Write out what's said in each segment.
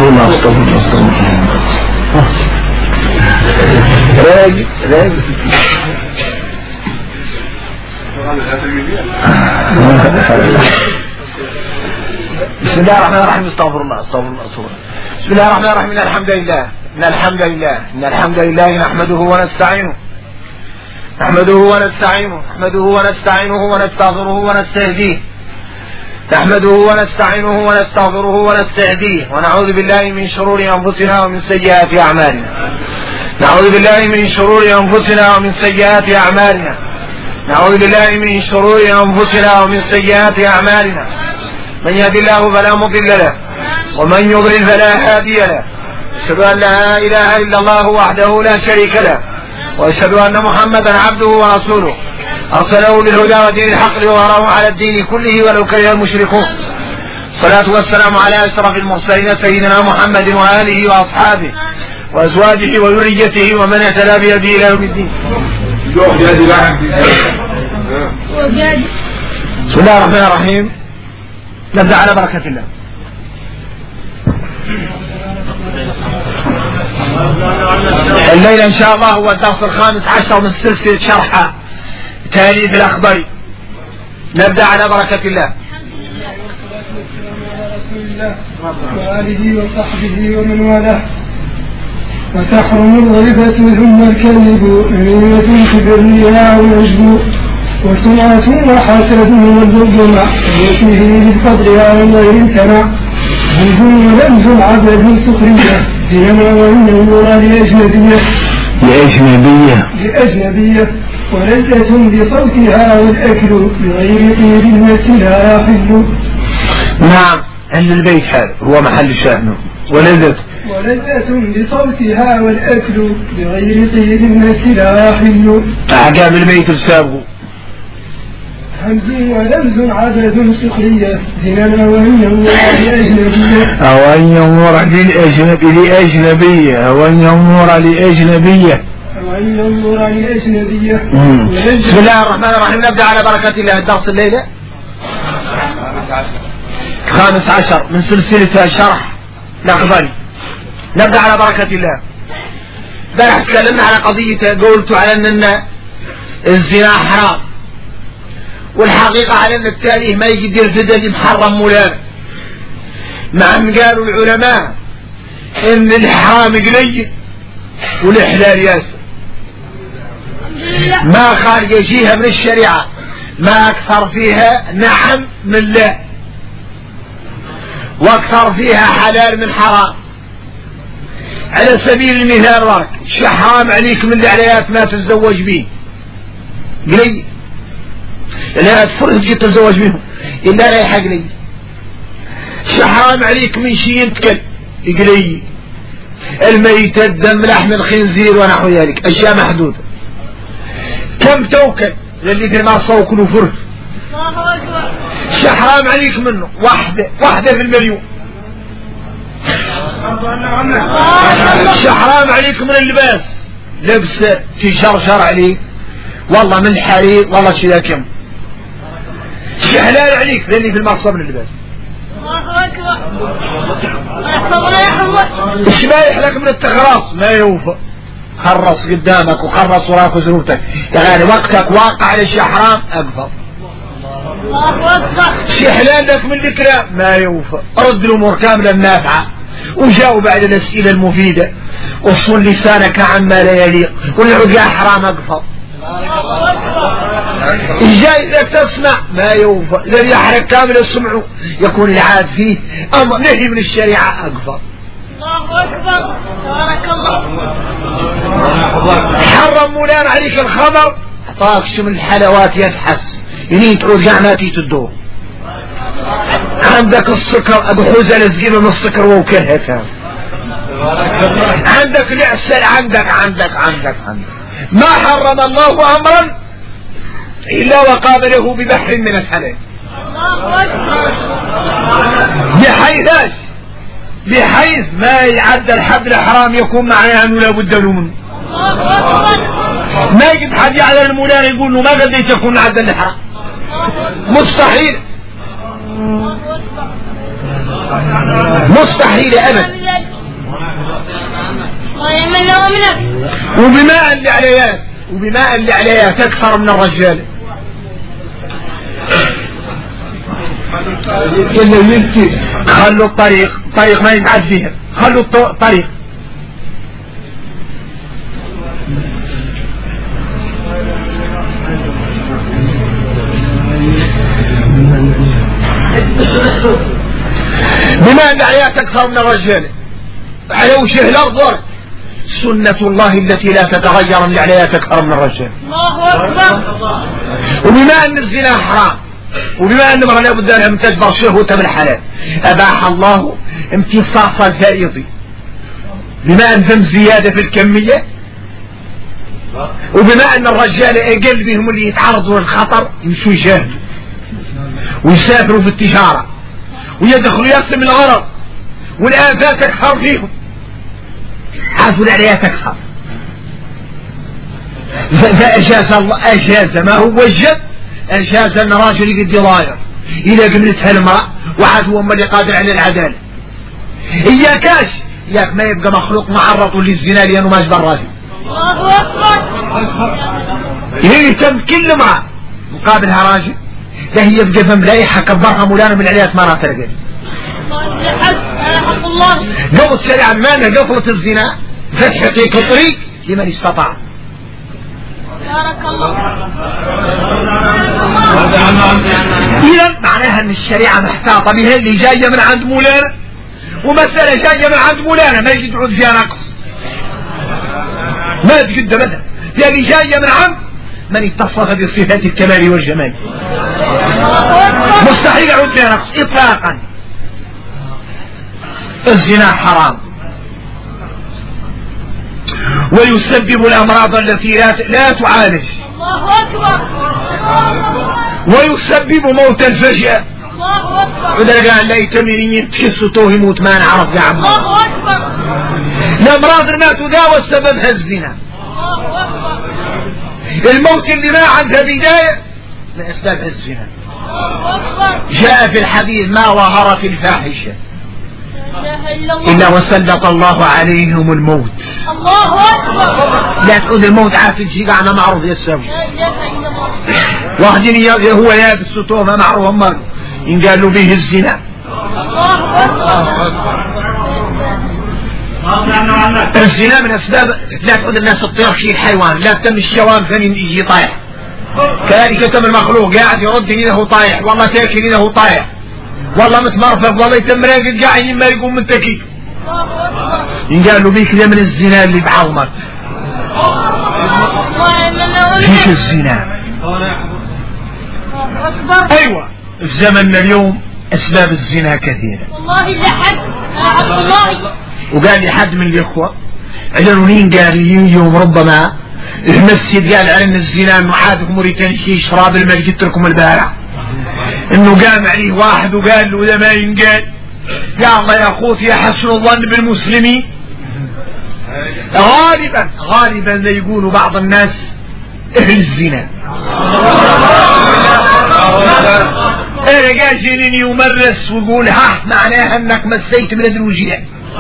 الله راجع بسم الله الرحمن الرحيم. استغفر الله. بسم الله الرحمن الرحيم. إن الحمد لله نحمده ونستعينه ونستهديه ونعوذ بالله من شرور أنفسنا ومن سيئات أعمالنا. من يهد الله فلا مضل له ومن يضلل فلا هادي له. أشهد أن لا إله إلا الله وحده لا شريك له وأشهد أن محمدا عبده ورسوله أرسله بالهدى ودين الحق ليظهره على الدين كله ولو كره المشركون. الصلاة والسلام على أشرف المرسلين سيدنا محمد وآله وأصحابه وأزواجه وذريته ومن اهتدى بهديه إلى يوم الدين. بسم الله الرحمن الرحيم. نبدأ على بركة الله. الليلة إن شاء الله هو الدرس 15 من سلسلة شرح تاريخ الأخبار. نبدأ على بركة الله. وآله وصحبه ومن والاه. وتحرم الغيبة ثم الكذب أمينة كبرياء وعجب وسمعة وحسد والبغض مع وفيه بالفضل على غير امتنع همز ولمز عبد سخرية ديما والنور لأجنبية ولذة بصوتها والأكل بغير طيب المس لا يحل. نعم أهل البيت هذا هو محل شأنه. ولذة بصوتها والأكل بغير طيب المس لا يحل. أعجاب البيت السابق. همز ولمز عدد سخرية زنا وأن ينظر لأجنبية بسم الله الرحمن الرحيم. نبدأ على بركة الله. الدرس الليلة 15 من سلسلة شرح الأخبار. نبدأ على بركة الله. بارح تكلمنا على قضية قلت على أن الزنا حرام، والحقيقة على أن التاريخ ما يقدر فدى محرم مولانا، مع أن قالوا العلماء إن الحرام قليل والإحلال ياسر، ما خارج شيئا من الشريعة ما أكثر فيها نعم من لا، وأكثر فيها حلال من حرام. على سبيل المثال راك حرام عليك من العليات ما تتزوج به قليل، لا تفرج تتزوج منهم إلا لا يحق لي. حرام عليك من شيء ينتكل قليل، الميتة الدم لحم الخنزير ونحو ذلك أشياء محدودة. كم توكل للي في ما صوكل وفرج. حرام عليك منه واحدة في المليون. حرام عليك من اللباس، لبس تشرشر عليك والله من حرير والله شيء كم. حلال عليك لاني في المعصب من اللباس. ايش ما يحلك من التخرص ما يوفى، خرص قدامك وخرص وراك وزروتك، يعني وقتك واقع على شيء حرام اقفل. شيء حلال لك من الكلام ما يوفى، رد الامور كاملة نافعة وجاوب بعد الاسئلة المفيدة وصل لسانك عما لا يليق، والعقاء حرام اقفل. الجائزة تسمع ما يوفى، الذي يحرق كامل السمع يكون العاد فيه أمر نهي من الشريعة أكبر. الله أكبر بارك الله. حرم مولانا عليك الخمر، أعطاك من الحلوات يفحس ينين تعود قعناتي تدور. عندك السكر أبو حوزة لزقيمة من السكر ووكلها كان. عندك العسل عندك ما حرم الله أمرا إلا وقابله ببحر من الحلال، بحيث ما يعدى الحد الحرام يكون معناه أنه لا بد له منه. ما يجد حد يعلم المولان يقول له ما قديت يكون عدى الحرام، مستحيل. مستحيل ابدا. وبما اللي عليها تكثر من الرجال. خلوا الطريق ما يتعديها، خلوا الطريق. بما ان عليها تكثر من الرجال على وجه الارض سنة الله التي لا تتغير اللي عليها تكثر من الرجال. الله اكبر. وبما ان الزنا حرام، وبما ان المرأة لابد ان تجبر شهوتها بالحلال، اباح الله امتصاص الفائض بما ان ذم زيادة في الكمية. وبما ان الرجال اقل بهم اللي يتعرضوا للخطر يمشوا يجاهدوا ويسافروا في التجارة ويدخلوا يقسم الغرض والآفات تكثر فيهم. عارفوا عليها تكثر. فأجاز الله، أجاز ما هو وجد، أجاز أن راجل يقدي ضاير إلى قبلتها المرأة وعاد هو اللي قادر على العدالة. إياكاش إياك ما يبقى مخلوق معرض للزنا لأنه ما أجبر راجل. الله أكبر. يهتم كل امرأة مقابلها راجل لا هي بقى ملايحة كبرها مولانا من عليها مرة تلقى. حق الله. قبل الشريعة المانع قفلة الزنا فتح طريق لمن استطاع. بارك الله. إذا معناها ان الشريعة محتاطة بها اللي جاية من عند مولانا، ومسألة جاية من عند مولانا ما يجي تعود فيها نقص، ما تقد ابدا، اللي جاية من عند من اتصف بصفات الكمال والجمال مستحيل يعود فيها نقص اطلاقا. الزنا حرام ويسبب الامراض التي لا تعالج. الله اكبر. ويسبب موت الفجأة. الله اكبر. وده قال لا يتمني تحسوا توه يموت ما نعرف يا عم. الله اكبر. الامراض ما تداوى سببها الزنا. الله اكبر. الموت اللي ما عندها بداية من اسباب الزنا. الله اكبر. جاء في الحديث ما ظهرت الفاحشة لا اله الا الله. إلا وسلط الله عليهم الموت. الله اكبر. لا تقول الموت عافل شيء قعنا معروف يسوي. لا اله الا الله. واحدين هو يابس ستوه معروف هم ينقالوا به الزنا. الله اكبر. الزنا من اسباب لا تقول الناس تطير شيء الحيوان، لا تم الشوام ثاني يجي طايح. كذلك تم المخلوق قاعد يرد له طايح، والله تاكل له طايح، والله متمرفق، والله يتم راقد قاعد ما يقوم من تكيف. ينقالوا بيه كذا من الزنا اللي بعظمك. فيش الزنا. ايوه في زمننا اليوم اسباب الزنا كثيرة. والله لحد الله. وقال لي حد من الاخوة عجلونين قال يوم ربما المسجد قال على ان الزنا انه عادك موريتاني شيء شراب اللي ما جبت لكم البارح، انه قام عليه واحد وقال له اذا ما ينقال يا الله يا اخوتي يحسن الظن بالمسلمين. غالبا لا يقولوا بعض الناس اهل الزنا. انا قال جيني يمرس ويقول ها معناها انك مسيت بلاد الوجيه.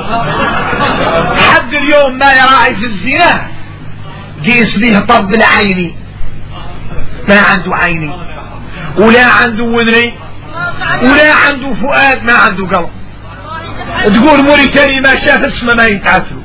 حد اليوم ما يراعي في الزنا قيس به طب العيني، ما عنده عيني ولا عنده وذني ولا عنده فؤاد، ما عنده قلب. تقول موريتاني ما شاف اسمه ما يتعثروا.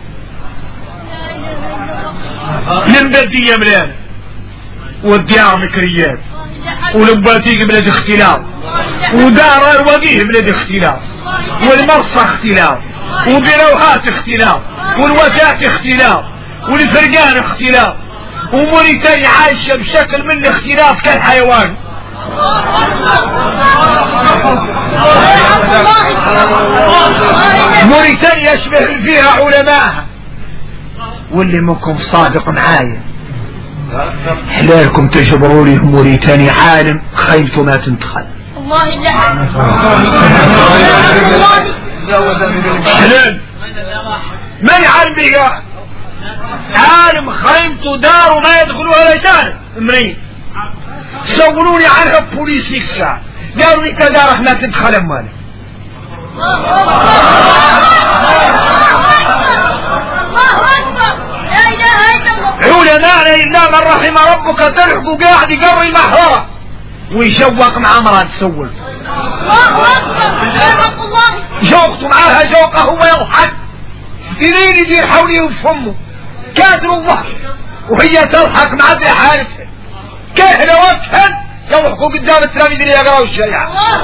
البلدية مليانة والديار مكريات والباتيق بلاد اختلاف ودار الوقيه بلاد اختلاف والمرصى اختلاف وبروهات اختلاف والوفاة اختلاف والفرقان اختلاف، وموريتانيا عايشة بشكل من الاختلاف كالحيوان. موريتانيا يشبه فيها علماءها. واللي منكم صادق معايا حلالكم تجبروا لي موريتانيا عالم خيلته ما تنتخل. الله يلعن. حلال ما يعلم بيها عالم خيمته دار وما يدخلوها ليتان منين سولوني عنها بوليسيك ساعة قالوا لي دارك ما تدخل امالك. علماءنا إلا من رحم ربك تلحقوا قاعد يقري المحررة ويشوق مع مرأة تسول شوقته معاها شوقه هو يضحك سنين يدير حولي وفمه كادر الله وهي تضحك مع ابن حارثة كهنة وكهن يضحكوا قدام التلاميذ اللي يقرأوا الشريعة.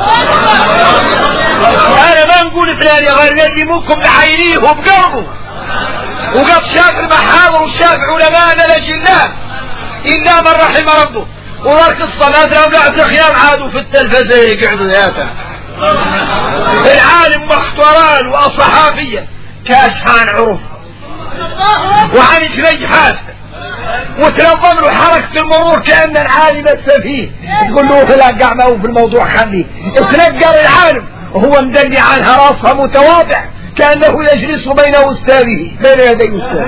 أنا ما نقول فلان غير الذي منكم بعينيه وبقلبه وقد شاف المحاور وشاف علماءنا لجلاه إلا من رحم ربه. وذلك الصلاة لو قعدت خيام عادوا في التلفزة يقعدوا ياتا العالم واختران والصحافية كاسحان عروف وعن جريحات وتنظم له حركة المرور كأن العالم السفيه تقول له لا قاعد في الموضوع خليه تنقر العالم وهو مدلي عنها راسها متواضع كأنه يجلس بين أستاذه بين يدي أستاذه.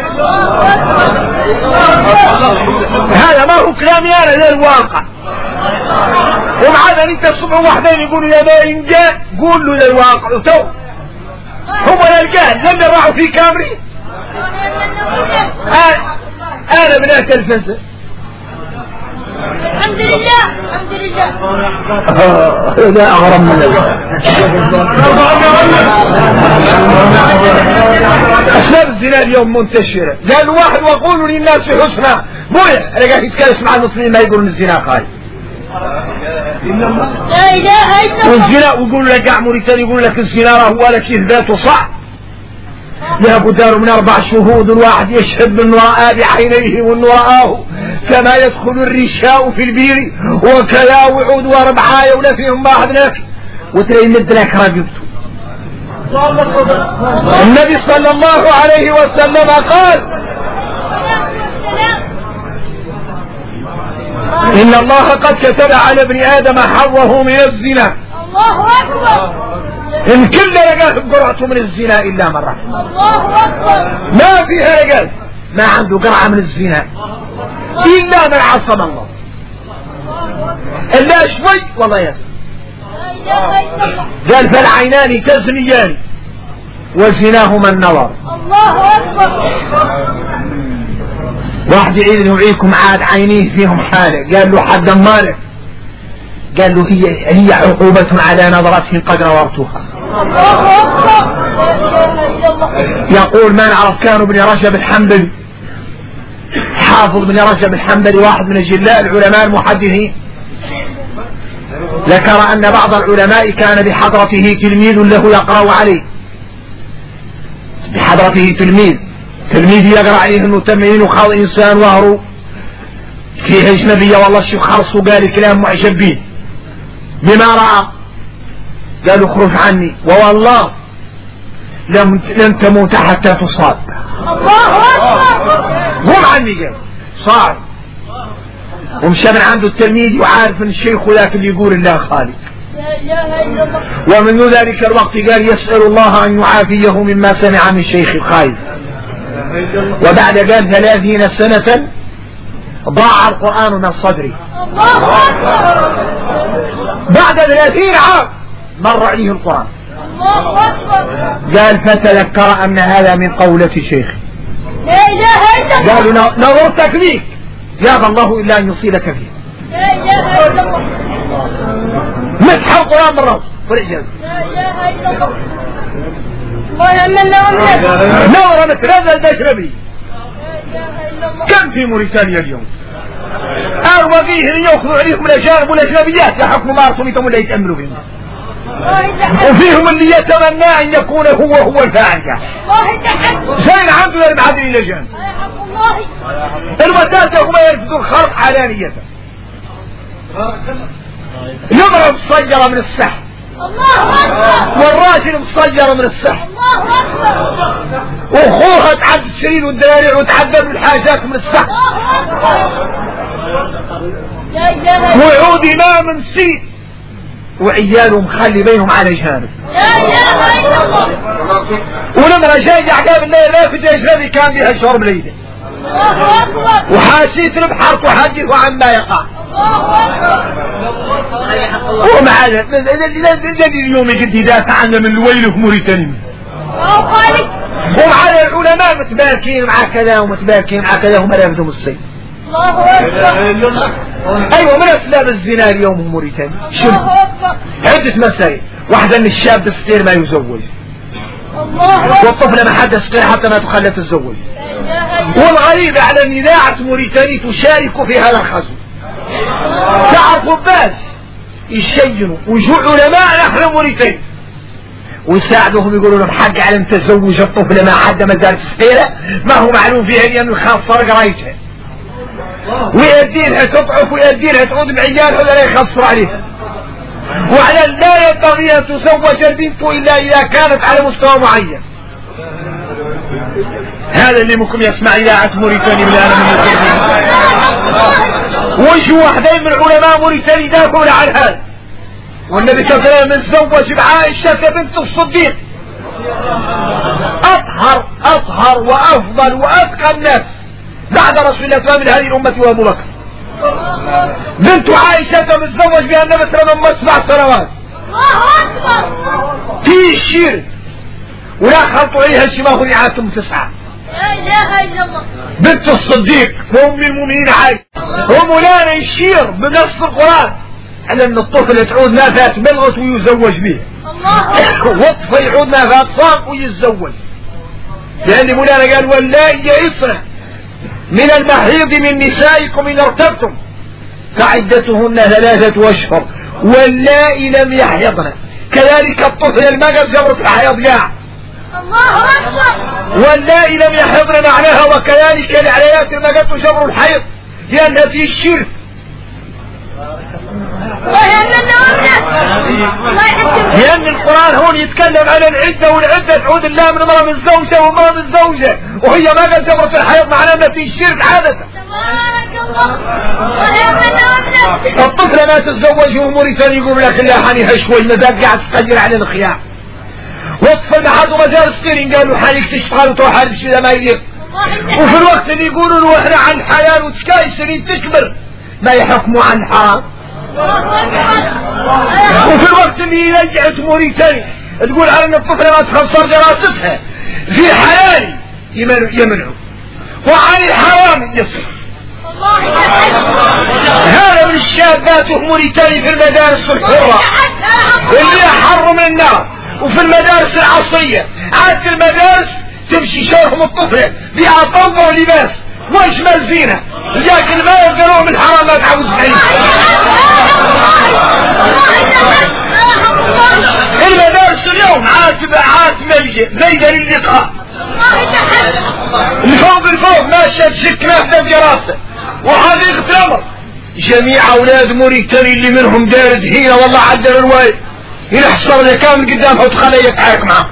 هذا ما هو كلامي أنا ذا الواقع. ومعنا انت الصبح وحدين يقولوا يا ما ينجا قول له ذا الواقع وتو هم الجهل لم يرعوا في كامري. أنا بنات الفسد الحمد لله الحمد لله. هذا أغرب من أسباب الزنا اليوم منتشرة. قال واحد وقولوا للناس حسنا بويا أنا قاعد يتكلم مع المسلمين ما يقولون الزنا خالي لا إله إلا الله. والزنا ويقول لك قاع موريتاني يقول لك الزنا هو لك إثباته صح لابد من 4 شهود الواحد يشهد من رأى بعينيه وأن رآه كما يدخل الرشاء في البير وكلا وعود وربعاية ولا فيهم واحد لك وتلاقي مد لك رقبته. النبي صلى الله عليه وسلم قال إن الله قد كتب على ابن آدم حظه من الزنا. الله أكبر. إن كل رجال قرعته من الزنا إلا مرة. الله أكبر. ما فيها رجال ما عنده قرعة من الزنا إلا من عصم الله. إلا شوي والله يا قال فالعينان تزنيان وزناهما النظر. الله أكبر. واحد يعيد يوعيكم عاد عينيه فيهم حالة قال له حد مالك قال له هي عقوبة على نظرته قد نظرتها. يقول ما نعرف كانوا ابن رجب الحنبلي حافظ ابن رجب الحنبلي واحد من الجلاء العلماء المحدثين ذكر أن بعض العلماء كان بحضرته تلميذ له يقرأ عليه. بحضرته تلميذ يقرأ عليه انه تمرين وخاض انسان وهرو فيه اجنبية والله الشيخ خرص وقال كلام معجب به بما رأى قالوا اخرج عني ووالله لن تموت حتى تصاب. الله أكبر. قوم عني قال صار ومشى من عنده التلميذ وعارف ان الشيخ ذاك اللي يقول الله خالق. لا إله إلا الله. ومن ذلك الوقت قال يسأل الله ان يعافيه مما سمع من شيخ الخايف. وبعد قال 30 سنة ضاع القرآن من صدري. الله أكبر. بعد 30 عام مر عليه القرآن. الله أكبر. قال فتذكر أن هذا من قولة شيخي. لا إله إلا الله. قالوا نظرتك ليك يا الله إلا أن يصيلك فيه. لا إله إلا الله. مسح القرآن مرة ورجال. لا إله إلا الله. الله يمنى ومنك. نورة مترزل تشربي. لا إله إلا الله. كم في موريتانيا اليوم أربقيه يأخذوا عليهم الأجانب والأجنبيات لحكم ما أرسمتهم اللي يتأملوا بهم وفيهم اللي يتمنى أن يكون هو الفاعل. الله تحب. زين عنده المعادلين الأجانب الله. المساسة هم يرفضوا الخرق علانية يضرب الصجرة من السحر الله أكبر. والراجل مصجرة من السحر الله أكبر. وأخوها تعد السرير والدوارع وتعدل الحاجات من السحر لا إله إلا الله. ويعود إمام سيد وعياله مخلي بينهم على جانب. لا إله إلا الله. ولما جاي عقاب الليل لا في جيش الذي كان بها شرب ليلة الله أكبر. وحاسيت البحر تحدث عن ما يقع. ومع اليوم يجد يدافع عنا من الويل في موريتانيا. ومع العلماء متباركين مع كذا ومتباركين مع كذا وما ياخذهم الصيد. ايوه من اسباب الزنا اليوم في موريتانيا شنو؟ عدة مسائل. واحدة ان الشاب الصغير ما يزوج، والطفلة ما حد صغير حتى ما تخلى تتزوج. والغريب على ان اذاعة موريتانيا تشارك في هذا الخزو. تعرفوا باش يشينوا ويجوا علماء نحن موريتانيا ويساعدوهم يقولوا لهم حق على ان تزوج الطفلة ما حد ما زالت صغيرة ما هو معلوم فيها لأنه يخسر قرايتها ويدينها تضعف ويدينها تعود بعيالها ولا يخسر عليها. وعلى لا ينبغي ان تزوج البنت الا اذا كانت على مستوى معين. هذا اللي ممكن يسمع اذاعة موريتانيا من العالم المسلمين. ويجوا واحدين من علماء موريتانيا يدافعون عن هذا. والنبي صلى الله عليه وسلم تزوج بعائشة بنت الصديق اطهر وافضل واتقى الناس بعد رسول الله صلى الله عليه وسلم من هذه الامة وابو بكر. بنت عائشة متزوج بها النبي صلى الله عليه وسلم 7 سنوات. في الشير ولا خلطوا عليها الشباب ونعاتهم 9. لا اله الا الله. بنت الصديق وام المؤمنين عائشة ومولانا يشير بنص القرآن على ان الطفل تعود ما فات بلغت ويزوج به. والطفل يعود ما فات صام ويتزوج. لان مولانا قال واللائي يئسن من المحيض من نسائكم ان ارتبتم فعدتهن 3 أشهر واللائي لم يحيضن. كذلك الطفل المجد جبر في الحيض جاع. الله اكبر. واللائي لم يحيضن معناها وكذلك العليات المجد جبر الحيض لأنها في الشرك. لأن القرآن هون يتكلم عن العدة والعدة تعود الله من امرأة من زوجة وامرأة من زوجة وهي ما قد جبرت في الحيض معناها أنها في الشرك عادة. الطفل ما تتزوج وموريتانيا يقول لك لا حنيها شوي مازال قاعد تقدر على الخيار. والطفل ما حد مجال السيرين قالوا حالك تشتغل وتوحد بشي ما يليق. وفي الوقت اللي يقولوا له احنا عن الحلال وتشكاي سنين تكبر ما يحكموا عن الحرام. وفي الوقت اللي رجعت موريتانيا تقول على ان الطفله ما تخسر دراستها في حلال يمنعوا وعن الحرام يصرف. هذا من الشابات في موريتانيا في المدارس الحرة اللي حر من النار وفي المدارس العصرية. عاد في المدارس تمشي شرهم الطفلة بها طوبة ولباس واجمل زينة لكن ما يقدرون من حرام ما تعوز عليه. المدارس اليوم عاد ميدة للقاء الفوق ماشية تشكنا في الدراسة وحقيقة الأمر جميع أولاد موريتانيا اللي منهم دارد هنا والله عدل الرواية ينحصر لك كان قدامها وتخليه يتحاك معه.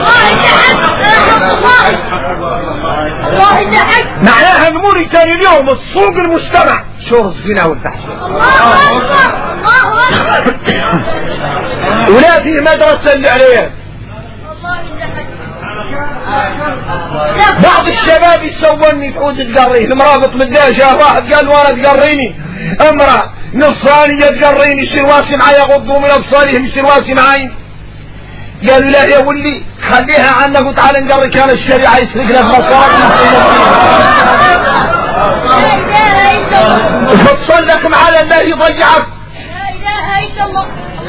معناها ان موريتانيا اليوم السوق المجتمع شرط فينا والتحصيل. ولا في مدرسة اللي عليها بعض الشباب يسووني تعود تقريه المرابط بالداجة واحد قال وانا تقريني امرأة نصرانية تقريني سرواسي معي يغضوا من ابصارهم سرواسي معي. قالوا لا يا ولي خليها عنك وتعال نقري كان الشريعة يسرق لك مصاري وتصلك على الله يضيعك. لا اله الا الله.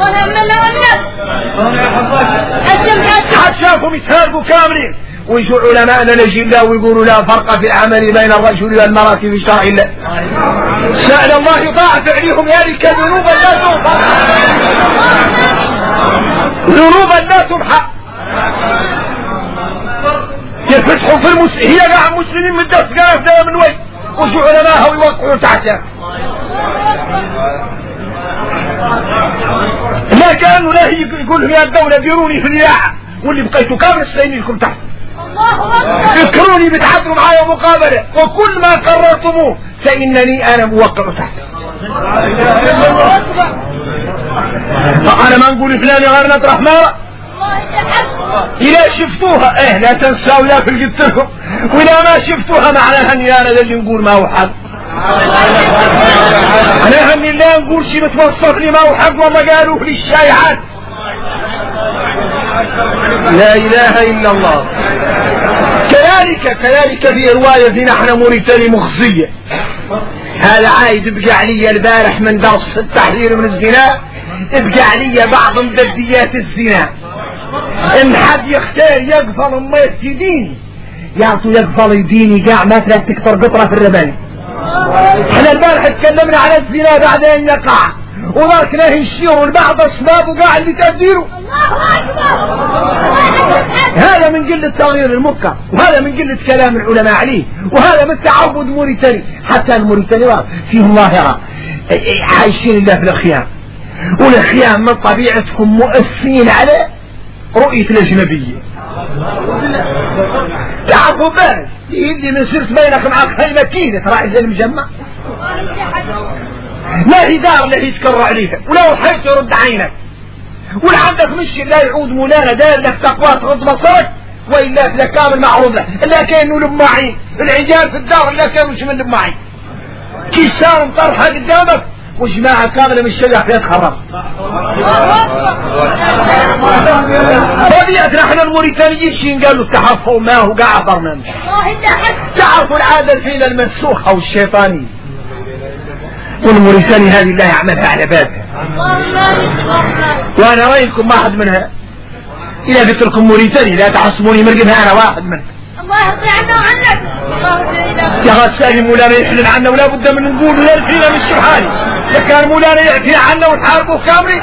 حتى شافوا يتهربوا كاملين ويجوا علماءنا نجي الله ويقولوا لا فرق في العمل بين الرجل والمرأة في شرع الله. سأل الله يضاعف عليهم ذلك ذنوبا لا تغفر ذنوبا لا تمحى. يفتحوا في هي قاع مسلمين من دفق قرف من وين وجوا علماءها ويوقعوا تحتها. لا كانوا لا يقول لهم يا الدولة ديروني في الإذاعة واللي بقيتوا كامل السنين لكم تحت اذكروني بتعدوا معايا مقابلة وكل ما قررتموه فإنني أنا موقع تحت. أنا ما نقول فلان غير نطرح مارة إذا شفتوها لا تنسوا لا في الجبتكم وإذا ما شفتوها معناها أني أنا اللي نقول ما هو حق. انا همي لا نقول شي متوسط لي ما هو حق والله قالوا لي الشايعات. لا اله الا الله. كذلك في رواية نحن موريتاني مخزية. هذا عايز ابقى علي البارح من درس التحذير من الزنا، ابقى علي بعض مبديات الزنا. ان حد يختار يقفل اميت ديني يعطوا يقفل يديني قاع ما تكثر قطرة في الرباني. احنا البارح اتكلمنا على الزنا بعد ان يقع وذاك له يشيروا لبعض اسباب وقاع اللي تبديره. هذا من قلة تغيير المنكر، وهذا من قلة كلام العلماء عليه، وهذا من تعبد موريتاني. حتى الموريتاني فيهم ظاهرة عايشين الله في الخيام، والخيام من طبيعتكم مؤثرين على رؤية الأجنبية. تعرفوا بس يدي من سرت بينك معك هاي مكينة راعي زي المجمع، لا هدار لا يتكرر عليها ولو حيث يرد عينك، ولا عندك مشي لا يعود مولانا داير لك تقوى تغض بصرك، وإلا لا كامل معروض له إلا كأنه لبماعين العجال في الدار إلا كانوا مش من لبماعين كيسار مطرحة قدامك وجماعة كاملة من الشجع فيها تخرب. طبيعتنا احنا الموريتانيين شين قالوا التحفوا ما هو قاع برنامج. تعرفوا العادة الحين المنسوخة والشيطانية، والموريتاني هذه الله يعملها على بابها. وانا رايكم واحد منها، اذا قلت لكم موريتاني لا تحسبوني مرقبها، انا واحد منها. الله يرضي عنا وعنك يا غسالي مولانا يحلل عنا ولا بد من نقول ولا الفينا من الشبحاني. اذا كان مولانا يعفي عنا ونحاربه كامري.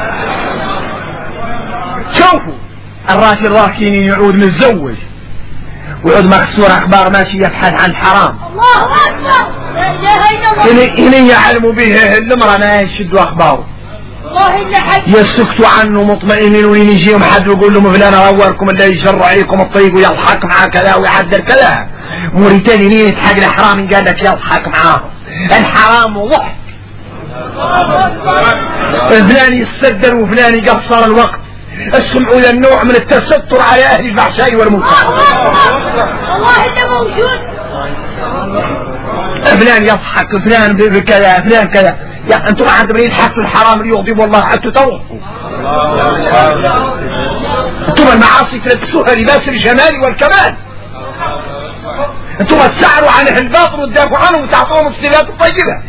شوفوا الراجل راكين يعود متزوج ويعود مكسور اخبار ماشي يبحث عن حرام. الله اكبر لا اله الا الله. هنا يعلموا به المرأة ما يشدوا اخباره يسكتوا عنه مطمئنين، وين يجيهم حد ويقول لهم فلان اوركم اللي يجر عليكم الطريق ويضحك مع كذا ويعدل كذا. موريتاني مين يتحق الحرام قال لك يضحك معاهم. الحرام وضحك، فلان يستدر وفلان يقصر الوقت. اسمعوا الى النوع من التستر على اهل الفحشاء والمنكر. الله انه موجود. فلان يضحك فلان بكذا فلان كذا. يا انتم عندما يضحكوا الحرام ليغضب الله حتى توقفوا. انتم المعاصي تلبسوها لباس الجمال والكمال. انتم تسعروا عن اهل الباطل وتدافعوا عنهم وتعطوهم الصفات الطيبه.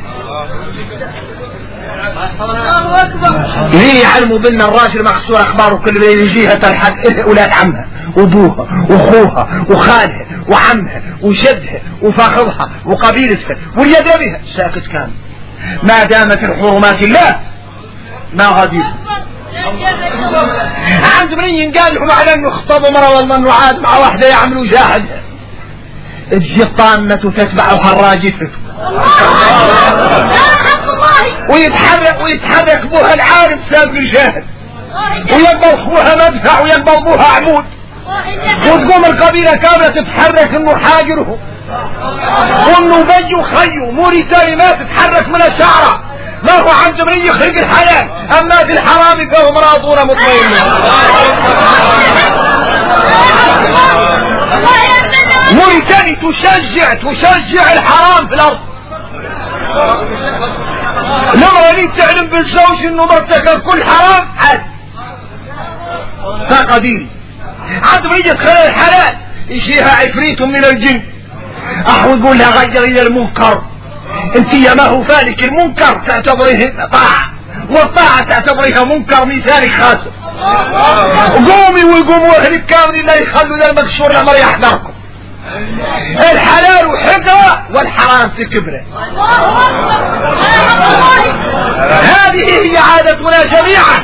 ليه يعلموا بنا الراجل مقصور اخباره كل بين يجيها تلحق اولاد عمها وابوها واخوها وخالها وعمها وجدها وفاخرها وقبيلتها واليد بها ساكت كان. ما دامت الحرمات الله ما غادير. عند منين قال لهم على انه خطبوا مرة والله انه عاد مع واحدة يعملوا جاهد تجي الطامة تتبعها الراجفة ويتحرك بها العارف سابق الجاهد ويقبل اخوها مدفع ويقبل ابوها عمود وتقوم القبيلة كاملة تتحرك انه حاجره وانه بي وخيو. موريتاني ما تتحرك من الشعرة، ما هو عند من يخرج الحلال، اما في الحرام فهم راضون مطمئنين. موريتاني تشجع الحرام في الارض. لما اللي تعلم بالزوج انه مرتكب كل حرام عاد فقديري. عند من يجي تخلي الحلال يجيها عفريت من الجن احو يقول لها غير الى المنكر. انت يا ما هو فالك المنكر تعتبريه طاعة والطاعة تعتبريها منكر مثالك خاسر. قومي ويقوموا اهلك كامل لا يخلوا ذا المكسور لما يحضركم. الحلال حقه والحرام تكبره. هذه هي عادتنا جميعا.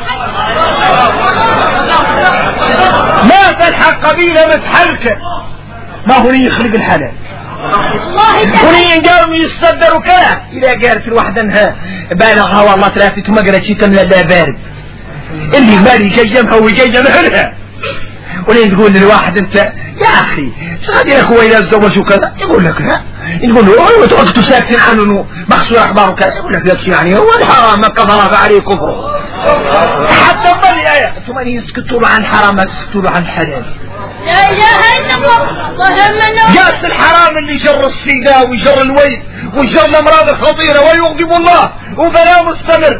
ما تلحق قبيلة متحركة ما هو يخلق الحلال ونين قالوا يصدروا كذا. إذا قالت الواحدة انها بالغها والله ثلاثة ما قالت شيء تملا لا بارد اللي بالي يجيمها ويجيم اهلها. ولين تقول للواحد انت يا اخي شغادي لك هو اذا تزوجوا كذا يقول لك لا، يقول له هو تقعدوا ساكتين عنه انه مخسور اخباره كذا يقول لك لا يعني هو الحرام ما كفر فعليه كفر. حتى ظل ايه ثم يسكتوا له عن الحرام ما تسكتوا له عن الحلال. لا اله الا الله. جالس الحرام اللي جر السيداء ويجر الويل وجر الامراض الخطيرة ويغضب الله وبلاء مستمر.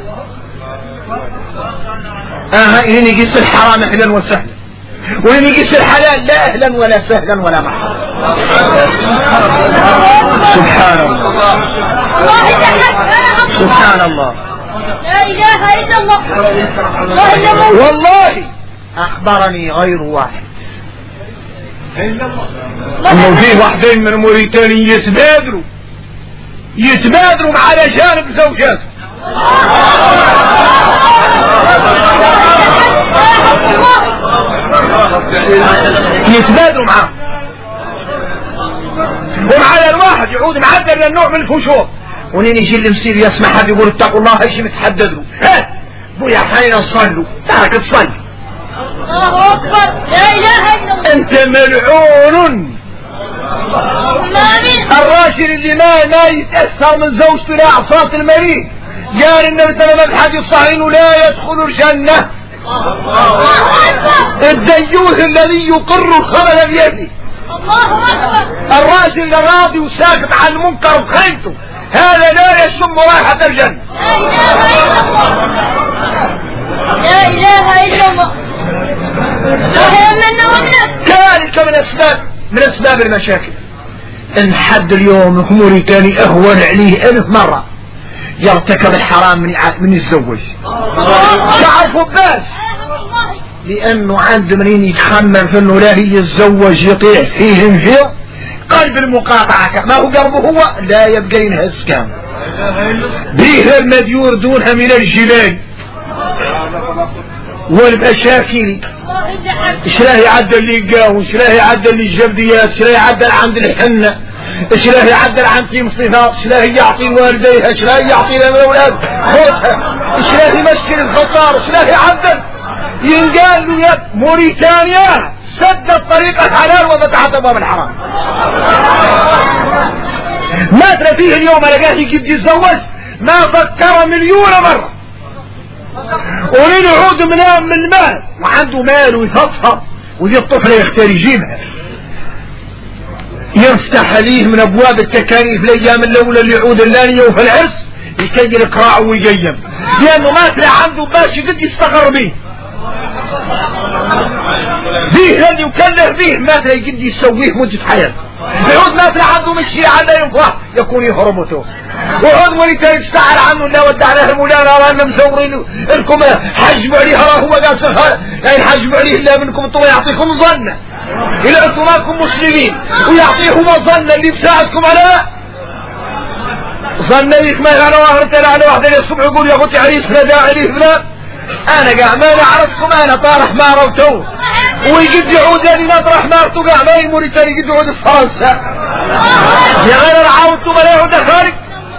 هنا يقيس الحرام اهلا وسهلا، وهنا يقيس الحلال لا اهلا ولا سهلا ولا مرحبا. سبحان الله سبحان الله لا اله الا الله. والله اخبرني غير واحد انه في واحدين من موريتانيا يتبادروا على جانب زوجاته. يتبادروا معه، ومعنا الواحد يعود معدل للنوع من الفجور، ونين يجي المسير يسمع حد يقول اتقوا الله ايش متحددوا. ها بويا حين صلوا ترك تصلي. الله اكبر لا اله الا الله. انت ملعون. الراجل اللي ما يتأثر من زوجته لأعصاب المريض قال النبي صلى الله عليه وسلم الحديث الصحيح لا يدخل الجنة الديوث الذي يقر الخبل بيده. الراجل الراضي وساكت عن المنكر بخيمته هذا لا يشم رائحة الجنة. لا اله الا الله. كذلك من اسباب المشاكل ان حد اليوم في موريتاني اهون عليه 1000 مرة يرتكب الحرام من يتزوج. تعرفوا بس لانه عنده منين يتخمن في انه لا يتزوج يطيح فيه انفير قلب المقاطعة ما هو قلبه هو لا يبقى ينهز كامل بيه المديور دونها من الجبال والمشاكل. شلاه يعدل اللي يقاوم، شلاه يعدل الجبديات، شلاه يعدل عند الحنة، شلاه يعدل عن تيم صفات، شلاه يعطي والديها، شلاه يعطي للأولاد خوتها، شلاه يمشي الخطار، شلاه يعدل. ينقال له يا موريتانيا سدت طريق الحلال وفتحت ابواب الحرام. ما ادري فيه اليوم لقاه يجيب يتزوج ما فكر مليون مرة ولين يعود من المال وعنده مال ويفضفض ودي الطفلة يختار يجيبها يفتح عليه من ابواب التكاليف الايام الاولى اللي يعود اللانية وفي العرس يكيل اقراعه ويقيم لانه ما تلاقي عنده باش قد يستقر به فيه الذي يكلف به ما تلاقي قد يسويه مدة حياته. يعود ما تلاقي عنده مشي على ينفع يكون يهرمته وعود موريتاني تسأل عنه لا ودعناه المولانا رانا مزورين لكم حجبوا عليه راه هو قال يعني حجبوا عليه الا منكم انتم يعطيكم ظنه الى انتم ماكم مسلمين ويعطيهم الظن اللي بساعدكم على ظن ليك ما انا واحد على واحد الصبح يقول يا اخوتي عريس لا عليه فلان انا قاع ما نعرفكم انا طارح ما روتو ويجد يعود يعني نطرح نارته قاع ما الموريتاني يجد يعود في فرنسا يا غير عاودتم لا يعود خارج.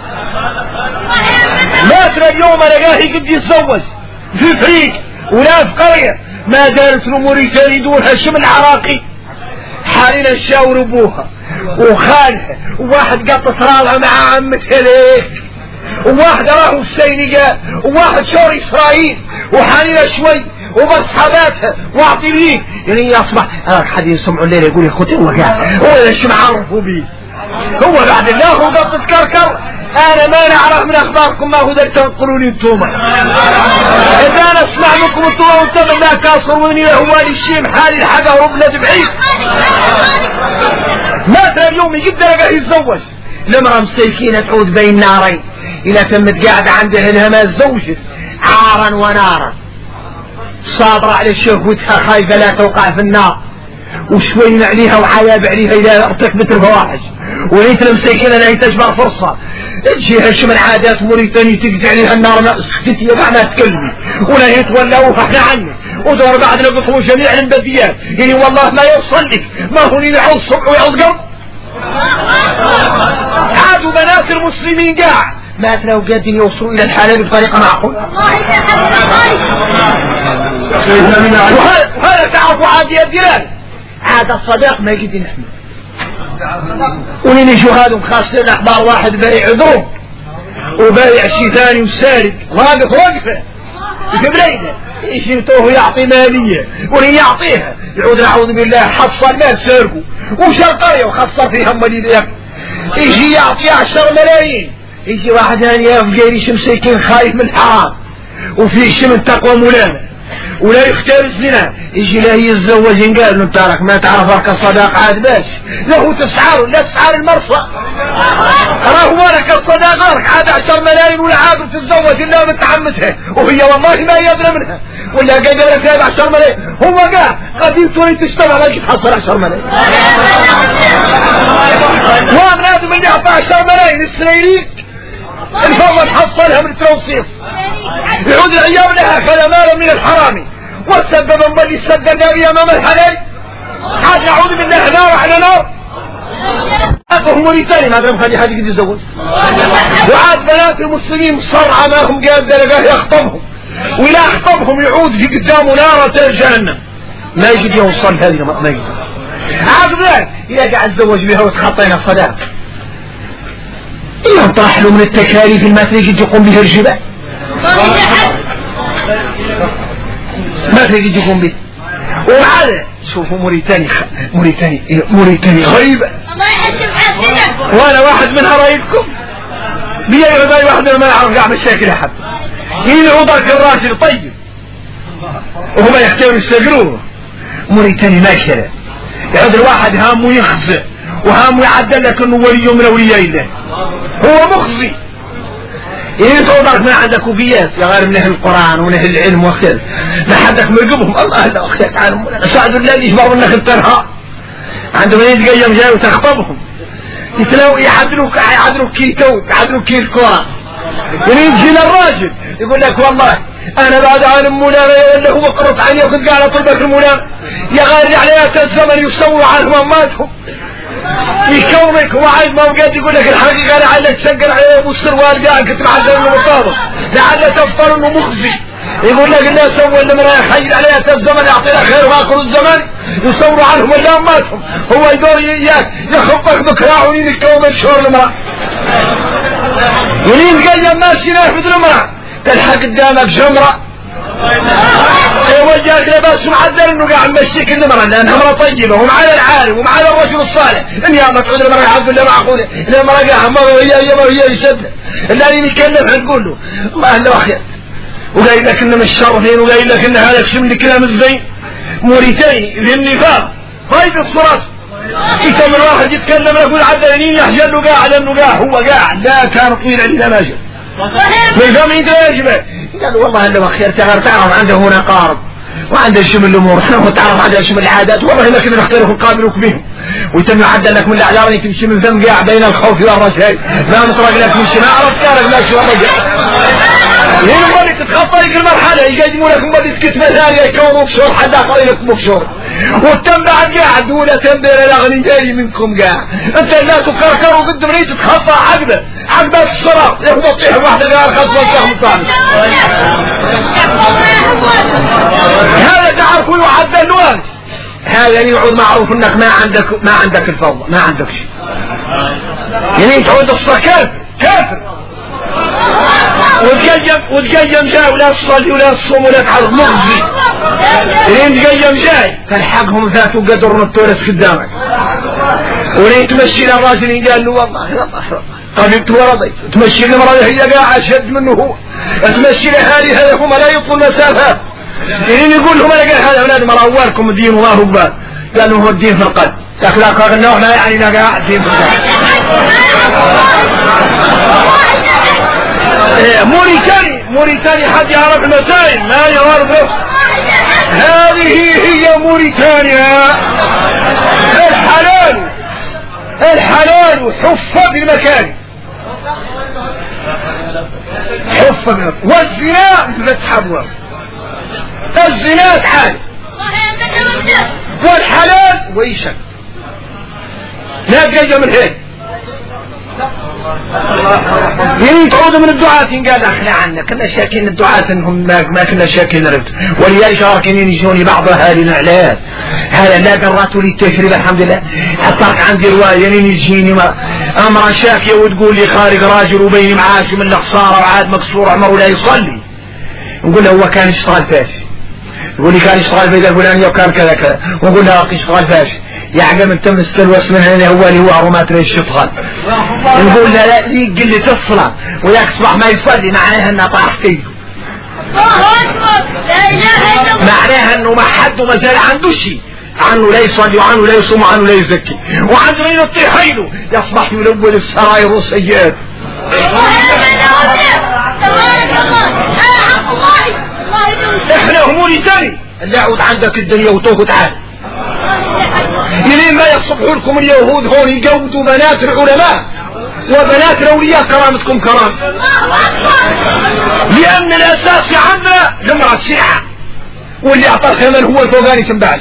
ما ترى اليوم لقاه يقد يتزوج في فريق ولا في قرية ما دارت له موريتاني دونها شمل عراقي حالنا الشاور ابوها وخالها وواحد قط صرالها مع عمتها ليك وواحد راه السينيقال وواحد شور اسرائيل وحالنا شوي وبصحاباتها واعطي ليه يعني يصبح حد يسمعوا الليلة يقول يا اخوتي هو قاعد هو ايش معرفوا بيه هو بعد الله هو قط تكركر. انا ما نعرف من اخباركم ما هو ذلك تنقلوا لي انتوما اذا انا اسمع منكم انتوما وانتم لا كاصروني هو الشيم حالي الحاجة ربنا بعيد. ما اليوم يجب درجة يتزوج لمرة مسيكينة تعود بين نارين إذا تمت قاعدة عندها الهماز زوجت عارا ونارا صابرة على شهوتها خايفة لا توقع في النار وشوين عليها وعياب عليها إذا ارتكبت الفواحش وليت المسيكينة لا تجبر فرصة تجيها شمل عادات موريتاني تقضي عليها النار ما اسكتي يا بعد ما تكلمي ولا يتولوا فاحنا عنك ودور بعد لقطوا جميع البديات يعني والله ما يوصل لك ما هو اللي يعوز صبح ويعوز قلب. عادوا بنات المسلمين قاع ما تلاقوا قادين يوصلوا الى الحلال بطريقة معقولة. وهذا تعرفوا عادي الدلال عاد الصداق ما يجي نحن ولين يجوا هادم خاصين اخبار واحد بايع عذوب وبايع شي ثاني وسارق واقف وقفه في بليده يشيطوه يعطي ماليه ولين يعطيها يعود نعوذ بالله حصل المال سارقه وش القريه وخسر فيها مليل يجي يعطي 10 ملايين، يجي واحد ثاني يقيريش مساكين خايف من الحرام وفيه شي من تقوى مولانا ولا يختار الزنا، يجي لا يتزوج ينقال له انت راك ما تعرف راك الصداق عاد باش له تسعار لا تسعار المرصى، راه مالك الصداقه راك عاد 10 ملايين ولا عاد تتزوج الا بنت عمتها وهي والله ما يدري منها ولا قادر لك 10 ملايين، هو كاع غادي تولي تشتغل على تحصل 10 ملايين. وين لازم اللي يعطي 10 ملايين السنينين الفضل تحصلها من التوصيف يعود العيام لها كان مالا من الحرام وسبب من يسدد النبي امام الحلال حاجة يعود بالله نار على نار. هم موريتاني ما دام خلي حد يتزوج وعاد بنات المسلمين صرعى ما هم قال درجاه يخطبهم ولا يخطبهم يعود في قدامه نار جهنم ما يجي يوصل هذه ما يجي عاد ذلك إذا قاعد تزوج بها وتخطينا الصداق يطرح له من التكاليف المثل يجي يقوم بها الجبال ما في يجي يقوم به. وعلى شوفوا موريتاني غريبة وانا واحد من قرايبكم بيا غداي واحد ما يعرف قاع مشاكل احد يدعو ذاك الراجل طيب وهما يختاروا يستقروه. موريتاني ما كره يعود الواحد هامه يخزى وهامه يعدل لك انه ولي من اولياء الله هو مخزي يصورك ما عندك كوفيات يا غير من اهل القران ومن اهل العلم وخير ما حدك مرقبهم الله لا اختك عنهم سعد الله يجبر منك الترها عندما يتقيم جاي وتخطبهم يتلاو يعدلوك كي الكره يجي للراجل يقول لك والله انا بعد عالم مولانا ولا هو قرص عني وكنت قاعد اطلبك المولانا يا غير عليات الزمن يسوي على اماتهم يكومك وعايز ما وقاعد يقول لك الحقيقه لعلك تشقر عليه ابو السروال قاعد كنت معدل انه مطابق لعل تفطر انه مخزي يقول لك الناس سووا اللي من يحيد عليها الزمن يعطينا خير واخر الزمن يصوروا عنهم ولا اماتهم هو يدور اياك يخبك بكراع ونين الكومك شهور المراه ونين قال ماشي نافذ المراه تلحق قدامك جمره وجهك لباس معدل انه قاعد مشيك المرأة لانها امرأة طيبة ومعنا العالم ومعنا الرجل الصالح ان يا متعود المرأة يحب الله معقولة المرأة قاعد مرة وهي يشد اللي يتكلم تقول له الله له خير وقايل لك انه مش شرفين وقايل لك ان هذا شم لك كلام الزين موريتاني للنفاق هاي الصورات يتم الواحد يتكلم يقول عدلين يحجل له قاعد لانه قاعد هو قاعد لا كان طويل علينا ماجد نظام يتواجبه قالوا والله انه خير تعرف عنده هنا قارب وعنده شمل الامور وتعرف عنده شمل العادات والله لكن نختلف نقابلك بهم ويتم يعدل لك من الاعذار انك تمشي من ذنب قاع بين الخوف والرجاء ما نطرق لك تمشي ما عرفت كارك لا شو الرجاء هنا مالك تتخطى لك المرحله يقدموا لك مالك كتمه ثانيه يكونوا بشور حد اخر لك بشور والتم بعد قاعد ولا تنبير الاغني جاي منكم قاع انت لا تكركر وقد مريت تتخطى عقبه الصراط يهبط طيح واحده قاع خطوه الفهم ثاني هذا تعرفون وعد الوان هذا يعود معروف انك ما عندك الفضل ما عندك شيء يعني تعود الصلاة كافر وتقيم جاي ولا تصلي ولا تصوم ولا تعرف مخزي لين تقيم جاي تلحقهم ذاته قدر التورث قدامك ولين تمشي للراجل قال له والله قبلت ورضيت تمشي للمرأة هي قاعد اشد منه هو تمشي لهذه هم لا يطول مسافات لين يقول لهم انا قال هذا اولاد مراوالكم الدين الله اكبر قالوا هو الدين في القلب اخلاق قالنا احنا يعني لا قاعد دين في القلب. موريتاني حد يعرف المسائل ما يعرف هذه هي موريتانيا الحلال حفة بالمكان حفة والزنا تتحول الزنا حال والحلال ويشك لا جاي من هيك يعني تعود من الدعاة قال اخلع عنا كنا شاكين الدعاة انهم ما كنا شاكين رفت ولذلك شاركين يجوني بعض هذه الاعلان هذا لا قرأت لي التشريب الحمد لله حطرك عندي رواية يعني يجيني امرا شاكية وتقول لي خارج راجل وبيني معاش من الخسارة وعاد مكسور عمر ولا يصلي نقول له هو كان يشتغل فاشي يقول لي كان يشتغل في ذا الفلاني وكان كذا كذا ونقول له اشتغل فاشي يعقم انت من السلوس من هنا هو اللي هو رمات ليش يطغل نقول لا ليك قل الصلاة وياك صبح ما يصلي معناها انه طاح فيه معناها انه ما حد ما زال عنده شيء عنه لا يصلي وعنه لا يصوم وعنه لا يزكي وعنه لا يطيح عينه يصبح يلون السراير والسيئات. احنا هموني تاني اللي يعود عندك الدنيا وتوه تعال يلين ما يصبحوا لكم اليهود هون يجودوا بنات العلماء وبنات الاولياء كرامتكم كرام لان الاساس عندنا المرأة السيعة واللي اعطى الخيمن هو الفوقاني تنبعد.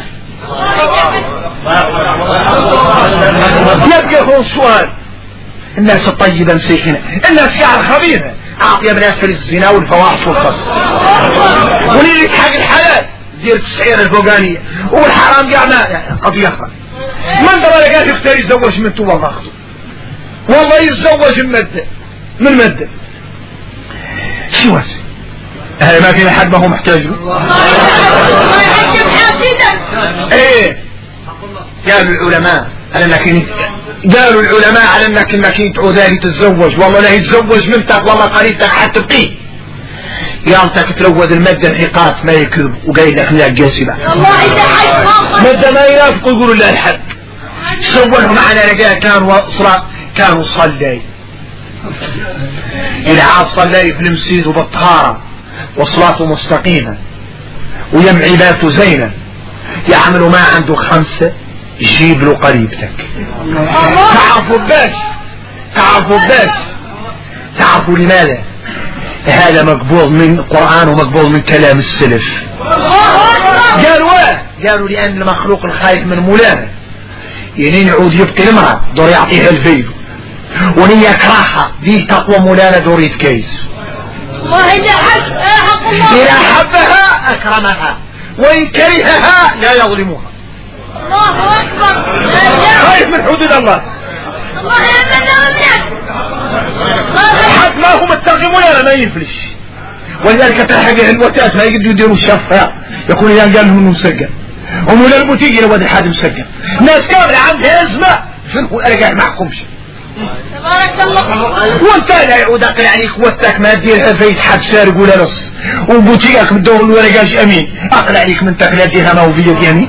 يبقى هو السؤال الناس الطيبة مسيحنا الناس شعر خبيثة اعطي بناس الزنا والفواحش والقصد وليلة حق الحلال دير السعير الفوقانية والحرام قاعدة قضية اخرى من درى لقاش يختار يتزوج من طول الله والله يتزوج من مدة شو هسه هذا ما في حد ما هو محتاج له. ايه قالوا العلماء على انك قالوا العلماء على انك تعوداني تتزوج والله لا يتزوج منتك والله قريبتك حتبقيه يالتك تلوذ المادة الحقات ما يكذب وقايل لك لا قاسبة مادة ما ينافق يقولوا لا الحد سوّنهم على رجاء كانوا صلي العاب صلي في المسجد وبالطهارة وصلاته مستقيمة ويم عباته زينة يعملوا ما عنده 5 يجيب له قريبتك. تعرفوا لماذا هذا مقبوض من القرآن ومقبوض من كلام السلف. قالوا لأن المخلوق الخايف من مولاه ينين يعود يبقي المرأة دور يعطيها الفيدو ونين يكرهها دي تقوى مولانا دور يتكيس إذا حبها أكرمها وإن كرهها لا يظلمها. الله أكبر خايف من حدود الله حد ما هم الترجم ولا ما يفلش ولذلك تلحق الوتات ما يقدروا يديروا الشفاء يقول يا قال لهم مسجل ومولا المتيجي لو هذا حد مسجل ناس كاملة عندها ازمة شنو ارجع معكمش تبارك الله وانت لا يعود اقل عليك وتاك ما تديرها زي حد سارق ولا نص وبوتيجك بدور ولا قاش امين اقل عليك من تاكل ديها موفية يعني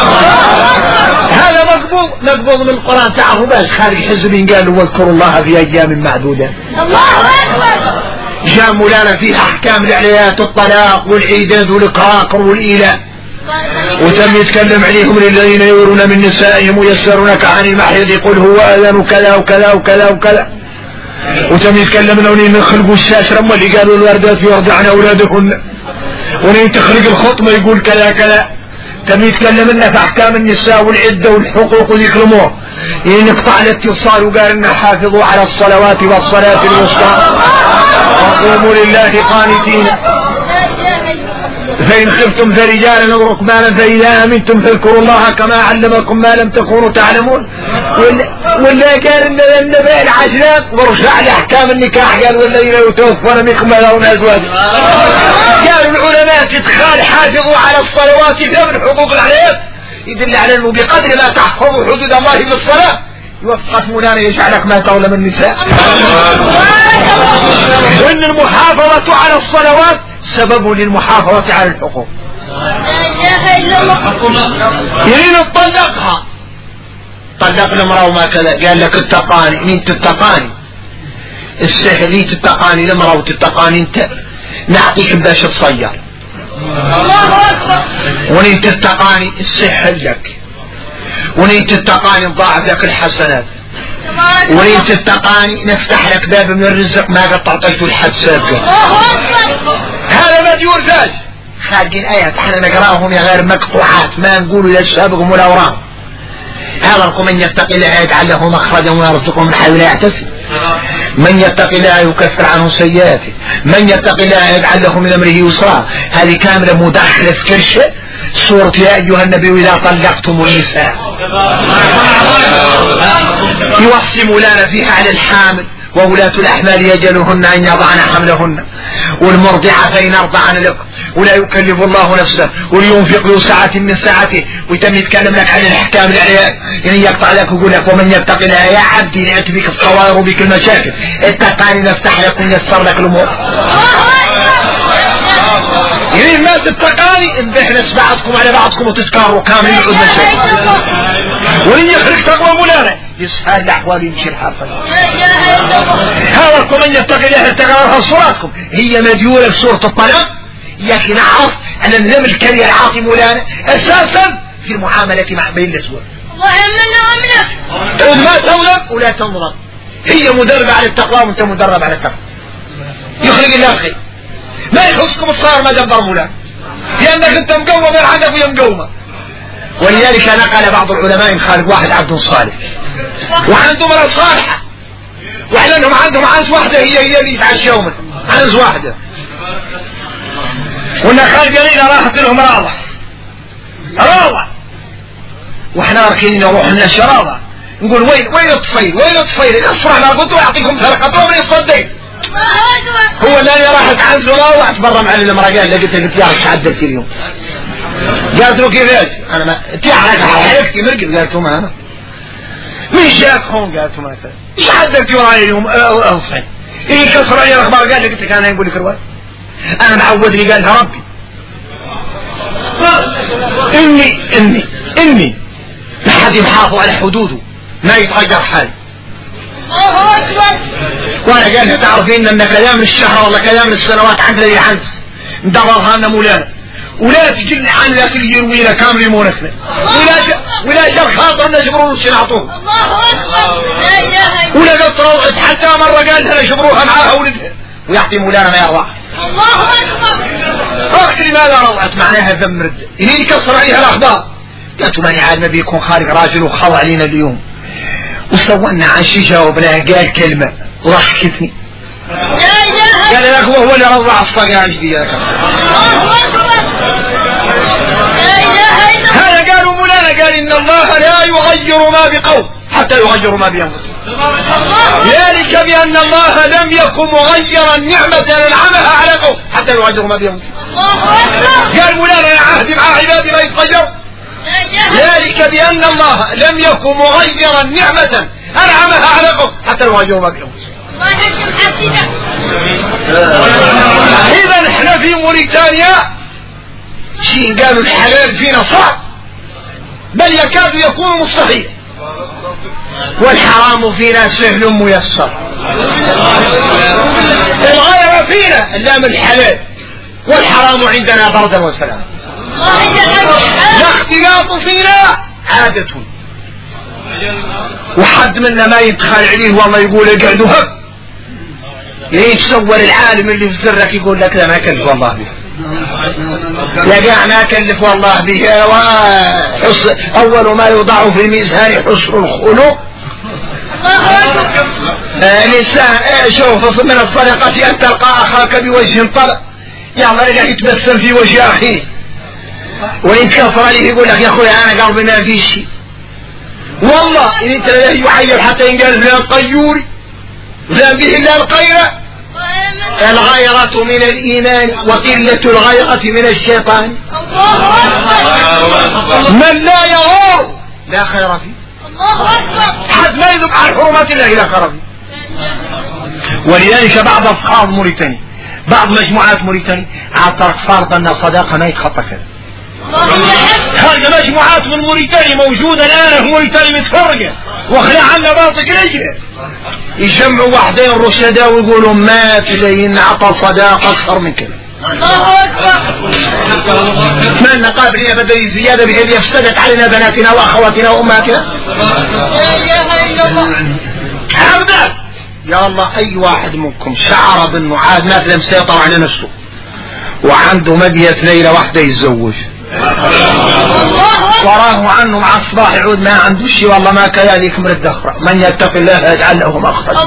هذا مقبوض من القرآن تعرفوا باش خارج حزبين قالوا واذكروا الله في ايام معدودة. الله اكبر جاء مولانا فيه احكام العليات الطلاق والعيداد والاقراق والايلاء وتم يتكلم عليهم للذين يورون من نسائهم ويسرونك عن المحيض يقول هو اذان كذا وكذا وكذا وكذا وتم يتكلم لونين من خلقوا الشاشرة اللي قالوا الوردات يرضعن اولادهن ونين تخرج الخطمة يقول كذا كذا. تم يتكلم لنا في احكام النساء والعدة والحقوق ويكرموه ينقطع الاتصال وقال لنا حافظوا على الصلوات والصلاة الوسطى وقوموا لله قانتين فإن خفتم فرجالا أو ركبانا فإذا أمنتم فاذكروا الله كما علمكم ما لم تكونوا تعلمون. ولا كان النبي العشرات ورجع لأحكام النكاح قال والذين يتوفون منكم لهم أزواج قالوا العلماء ادخال حافظوا على الصلوات من حقوق الحياة يدل على أنه بقدر ما تحفظوا حدود الله في الصلاة يوفقك مولانا يجعلك ما تولى من النساء. وإن المحافظة على الصلوات سبب للمحافظة على الحقوق. يريد تطلقها طلق المرأة وما كذا قال لك اتقاني مين تتقاني السحر لي تتقاني المرأة وتتقاني انت نعطيك باش تصير ونين تتقاني السحر لك ونين تتقاني نضاعف لك الحسنات ونين تتقاني نفتح لك باب من الرزق ما قد تعطيته الحد سابقا. هذا ما يورثاش خارجين آيات احنا نقراهم يا غير مقطوعات ما نقولوا للسابقهم ولا وراهم. هذا لكم من يتقي الله يجعل له مخرجا ويرزقه من حيث لا يحتسب من يتقي الله يكفر عنه سيئاته من يتقي الله يجعل له من امره يسرا. هذه كامله مدخله في كل شيء. سورة يا ايها النبي اذا طلقتم النساء يوصي مولانا فيها على الحامل وولاة الاحمال يجلهن ان يضعن حملهن والمرضعة فإن أرضعن لكم ولا يكلف الله نفسا ولينفق ذو ساعة من ساعته، ويتم يتكلم لك عن الاحكام العيال، يعني يقطع لك ويقول لك ومن يتق الله يا عبدي نأتي بك الصوائر وبك المشاكل، اتقاني نفتح لك ونيسر لك الامور. يعني ما تتقاني احنا بعضكم على بعضكم وتتكاروا كامل يعود مشاكل، ولن يخرج تقوى مولانا يسهل الاحوال يمشي الحال. هذا ومن يتق الله تقارها صوراتكم هي مديولة سورة الطلاق، لكن اعرف ان النمل الكريه العاطي مولانا اساسا في المعامله مع بين الاسود. الله يمنع ما تظلم ولا تنظلم، هي مدربه على التقوى وانت مدرب على التقوى. يخرج الله الخير، ما يخصكم الصار ما دبر مولانا، لانك انت مقوم العدد وهي مقومه. ولذلك نقل بعض العلماء خالد واحد عبد صالح وعنده مرأة صالحه، واعلنهم عندهم عنز واحده هي اللي يتعشوا منها، عنز واحده. قلنا خالد قليلا راحت لهم راضة واحنا راكين نروح لنا شراضة، نقول وين الطفيل اصرح ما قلت ويعطيكم سرقة ومن يصدق. هو اللي راحت عنز وراوحت برا مع المرأة قال قلت يا رش عدلتي اليوم، قالت له كيفاش انا ما تعرف حركتي مرقب، قالت له ما انا مين جاك هون، قالت له ما ايش عدلتي وراي اليوم اصحي ايه كسر اي الاخبار، قال لي قلت لك انا نقول لك رواية انا معود لي قالها ربي اني لحد يحافظ على حدوده ما يتغير حالي. وانا قالها تعرفين ان كلام الشهر ولا كلام السنوات عند لي عنز ندبرها لنا مولانا، ولا تجي عن لا تجي ويلا كامل يمونسنا ولا جر خاطر نجبروا له نعطوه، ولا قطروا حتى مره قالها نجبروها معاها ولدها ويعطي مولانا ما يرضى. الله اكبر. لماذا روعت معناها ذم رد اللي يكسر عليها الاخبار، قالت ماني عاد ما بيكون خارج راجل وخضع علينا اليوم وسوينا عن شي جاوبناه قال كلمه وضحكتني، قال لك هو اللي رضع الصقع جديد. هذا قالوا مولانا قال ان الله لا يغير ما بقوم حتى يغيروا ما بأنفسهم، ذلك بأن الله لم يكن مغيرا نعمة أنعمها على قوم حتى يغيروا ما بأنفسهم. قال مولانا يا عهدي مع عبادي ما يتغير، ذلك بأن الله لم يكن مغيرا نعمة أنعمها على قوم حتى يغيروا ما بأنفسهم. إذا احنا في موريتانيا شيء قالوا الحلال فينا صعب بل يكاد يكون مستحيل، والحرام فينا سهل ميسر. الغير فينا اللام الحلال والحرام عندنا بردا وسلام. الاختلاط فينا عادة، وحد منا ما يدخل عليه والله يقول اقعدوا هب يتصور العالم اللي في سرك يقول لك لا ما كلف والله به، يا قاع ما كلف والله به. اول ما يوضع في الميزان حسن الخلق. الانسان شوف من الصدقة ان تلقى اخاك بوجه طلق، يلا رجع يتبسم في وجه اخيه، وان كفر عليه يقول لك يا اخوي انا قلبي ما في شيء والله ان انت لا يعير حتى ينقال لا القيوري لا به الا الغيرة. الغيرة من الايمان وقلة الغيرة من الشيطان. من لا يغار لا خير فيه، حد ما يذب عن حرمات الله لا خير فيه. ولذلك بعض اصحاب موريتانيا بعض مجموعات موريتانيا اعترف فرض ان الصداقة ما يتخطى كذا. هذه مجموعات من موريتانيا موجودة الآن في موريتانيا متفرقة واخلع عنا باطق رجله، يجمعوا وحدين رشداء ويقولوا ما تلاقين عطى صداقة أكثر من كذا. ما نقابل أبدا زيادة بهذه افسدت علينا بناتنا وأخواتنا وأماتنا. هذا يا الله أي واحد منكم شعر بالمعاد مثلا مسيطر على نفسه وعنده مدية ليلة واحدة يتزوج وراه عنه مع الصباح يعود ما عنده شيء والله ما كذلك مرد أخرى. من يتق الله يجعل له مخرجا.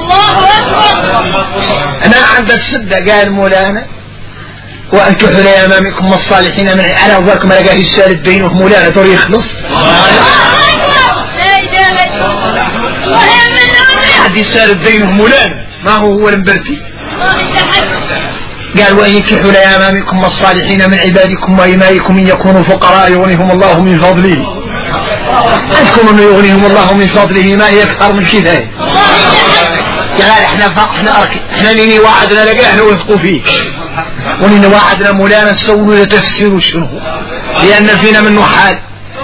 أنا عندك سدة قال مولانا وأنكحوا لي أمامكم الصالحين من على وذلك ما لقاه السالد بينهم مولانا دور يخلص حد يسالد بينهم مولانا ما هو المبرتي. قال وإن ينكحوا لأيامكم والصالحين من عبادكم وإمائكم إن يكونوا فقراء يغنيهم الله من فضله. عندكم انه يغنيهم الله من فضله ما يكثر من كذا. قال احنا نيني وعدنا لقى احنا وثقوا فيه ونيني وعدنا مولانا تسووا له تفسير شنو لان فينا منه حال.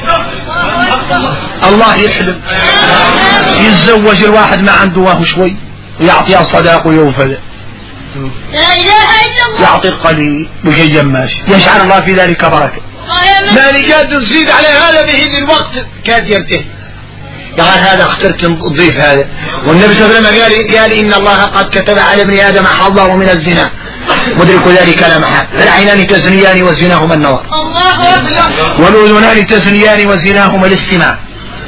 الله يحلم يتزوج الواحد ما عنده واه شوي ويعطيها صداق ويوفد يعطي القليل ويجي ماشي يجعل الله في ذلك بركه. ما نجاد نزيد على هذا بهذا الوقت كاد ينتهي. قال هذا اخترت تضيف هذا. والنبي صلى الله عليه وسلم قال إن الله قد كتب على ابن آدم حظه من الزنا مدرك ذلك لا محال. فالعينان تزنيان وزناهما النظر والأذنان تزنيان وزناهما الاستماع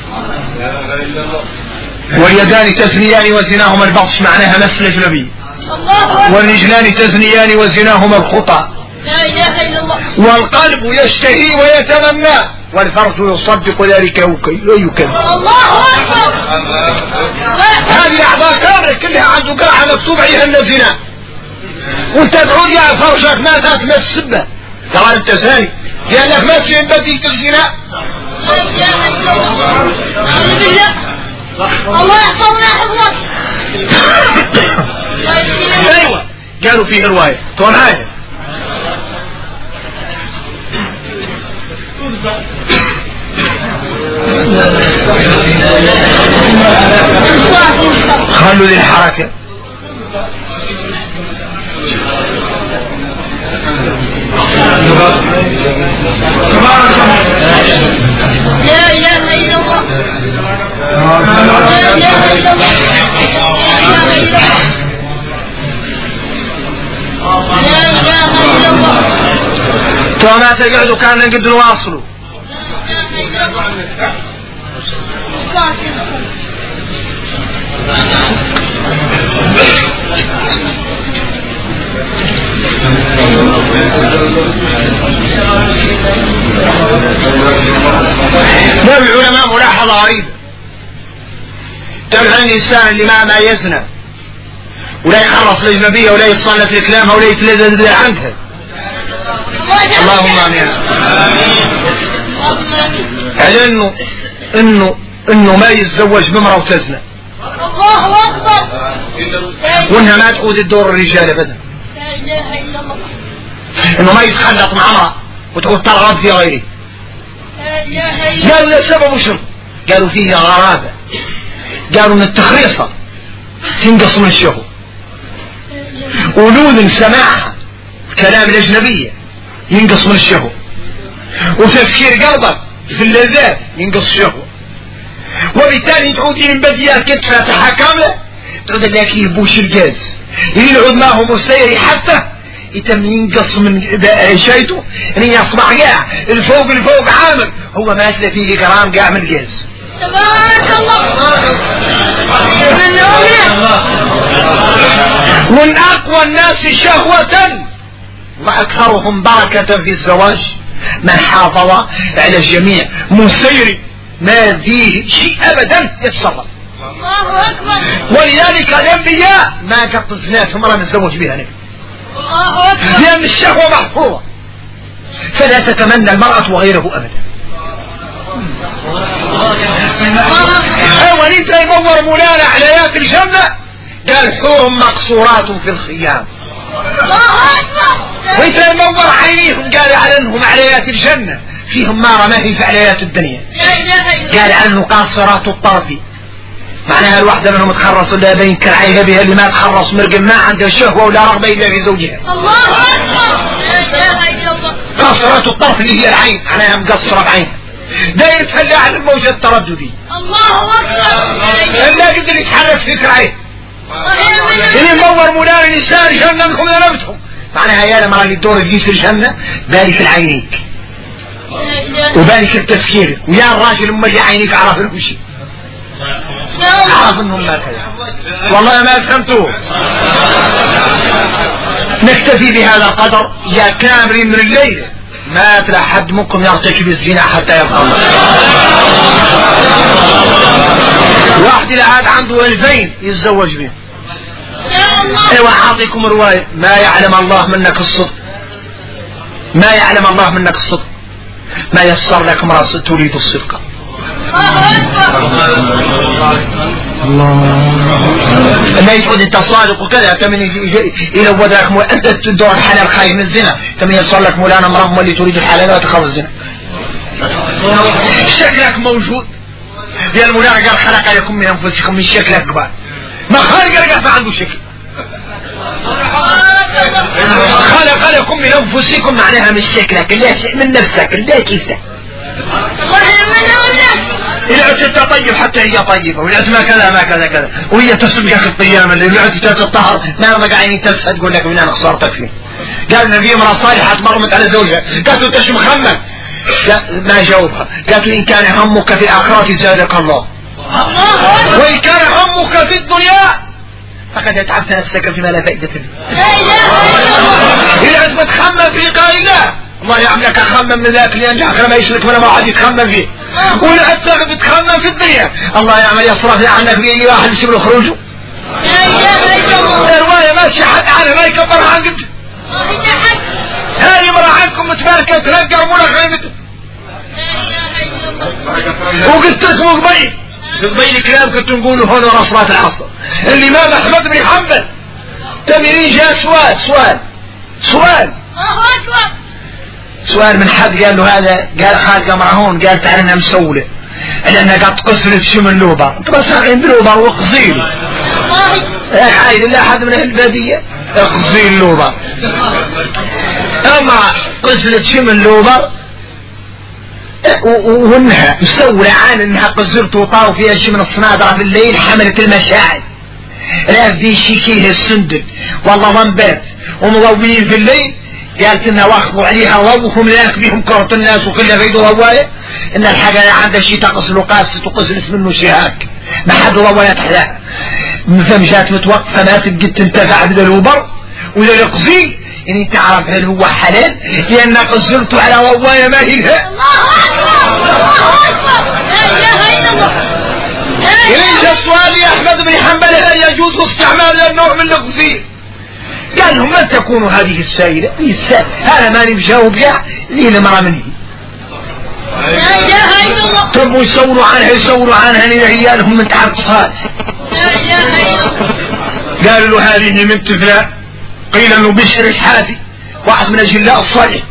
واليدان تزنيان وزناهما البطش معناها مس الأجنبي والرجلان تزنيان وزناهما الخطأ والقلب يشتهي ويتمنى والفرج يصدق ذلك ويكذب. الله أكبر. هذه أعضاء كاملة كلها عنده قاعة مكتوب عليها الزنا وانت تعود يا فرجك ما تسمى السبة. قال انت ثاني لأنك ما تشين بديك الزنا. الله يحفظنا حفظك. ايوه قالوا فيه رواية طول هذا خلوا للحركة. لا إله إلا الله. لا إله إلا الله. لا إله إلا الله. توما تقعدوا كان نقدر نواصلوا. العلماء ملاحظة غريبة تبع الإنسان اللي ما يزنى ولا يخرص الأجنبية ولا يتصنف في كلامها ولا يتلذذ عنها. اللهم آمين. على انه ما يتزوج بامرأة وتزنى. الله اكبر. وانها ما تعود الدور الرجال ابدا. لا اله الا الله. انه ما يتخلط مع امرأة وتقول ترغب في غيره. قالوا لا سبب شنو؟ قالوا فيه غرابة. قالوا ان التخريصة تنقص من الشهوة ولوذ سماعها كلام الأجنبية ينقص من الشهوة وتفكير قلبك في اللذات ينقص الشهوة وبالتالي تعود من بديات كتفة فاتحة كاملة تعود لك يبوش الجاز يلعب معه مستيري حتى يتم ينقص من شيته ان يصبح قاع الفوق عامل هو ما أسلى فيه جرام قاع من الجاز. تبارك الله. من أقوى الناس شهوة وأكثرهم بركة في الزواج من حافظ على الجميع مسير ما فيه شيء أبدا يتصرف. الله أكبر. ولذلك الأنبياء ما قط الزنا ثم نتزوج بها نبي. الله أكبر. لأن الشهوة محفوظة فلا تتمنى المرأة وغيره أبدا. أول انت يمور مولانا على آيات الجنة قال حور مقصورات في الخيام. وانت يمور عينيهم قال عنهم على آيات الجنة فيهم ما رماه في عليات الدنيا. قال عنه قاصرات الطرف معناها الواحدة منهم تخرص ولا بين كرعيها بها اللي ما تخرص مرقم ما عندها شهوة ولا رغبة إلا في زوجها. الله أكبر. قاصرات الطرف اللي هي العين معناها مقصرة بعينها داير تخلي على الموجة الترددي. الله أكبر. لا قدر يتحرك في كرعيه اللي مدور مولانا الإنسان جنة منكم ذنبتهم معناها يا لما اللي الدور تقيس الجنة بالي في العينيك وبالي في التفكير ويا الراجل لما يجي عينيك عرف لكم شيء عرف انهم ما كذا والله ما فهمتوه. نكتفي بهذا القدر يا كامرين من الليل ما تلا حد منكم يرتكب الزنا حتى يبقى الله. واحد اللي عاد عنده 2000 يتزوج به ايوه اعطيكم رواية ما يعلم الله منك الصدق، ما يعلم الله منك الصدق، ما يسر لك امرأة تريد الصدق. ما يقول انت صادق وكذا كمن يلو ذاك انت تدور الحلال خايف من الزنا، كمن يسر لك مولانا امرأة اللي تريد الحلال لا تخاف الزنا. شكلك موجود يا المولانا قال خلق لكم من انفسكم من شكلك قبال، ما خالق لك عنده شكل، خلق لكم من انفسكم معناها من شكلك من نفسك لا كيفك. إذا أنت طيب حتى هي طيبة، وإذا ما كذا ما كذا كذا، وهي تسبقك القيامة اللي أنت تطهر ما رمق عيني تلفت تقول لك من أنا خسرتك فيه. قال النبي امرأة صالحة مرمت على زوجها قالت له أنت شو مخمم؟ ما جاوبها، قالت له إن كان همك في الآخرة زادك الله، وإن كان همك في الدنيا فقد اتعبت نفسك فيما لا فائدة فيه. إذا أنت تخمم في قال الله الله يعملك خمم من ذاك اللي ينجحك لما يشرك ولا ما حد يتخمم فيه، ولا أنت بتخمم في الدنيا الله يعمل يصرف عنك في واحد يسيب له خروجه. الرواية ماشي حد على ما يكبر عنك هذه مرة عنكم متفاركة تلقى رمولك غيبته. وقلت اسمه قبيل كلام كنت نقوله هنا رصرات العصر الإمام أحمد بن حنبل تمرين جاء سؤال من حد قال له هذا، قال خالق معهون، قال تعالنا مسولة لأنها قد قصرت شو من لوبر تبصر عند لوبر وقصيل حايد لا أحد من البادية قصيل لوبر، أما قصرت شو من لوبر وانها مسولة عن انها قصرت وطاو فيها شي من الصنادرة في الليل حملت المشاعر رافدين شيكيه السندل والله ضنبات ومضوبين في الليل، قالت انها واخذوا عليها وضوهم لاك بهم كرة الناس وكلها بيدوا هواية ان الحاجة عندها شي تقص لقاسة وقصلت منه شهاك ما حد روايات حلاها مثل جات متوقفة ما تبقى تنتفع بالوبر ولا يقضي يعني تعرف هل هو حلال لان قصرت على رواية ما هي لها. إليس السؤال يا أحمد بن حنبل هل يجوز استعمال النوع من القصير؟ قال لهم من تكون هذه السائلة؟ هذا ما نجاوب يا ليه المرأة منه طب يصوروا عنها هي لهم من تعب صالح. قالوا له هذه من طفلة قيل انه بشر الحافي واحد من الجلاء الصالح.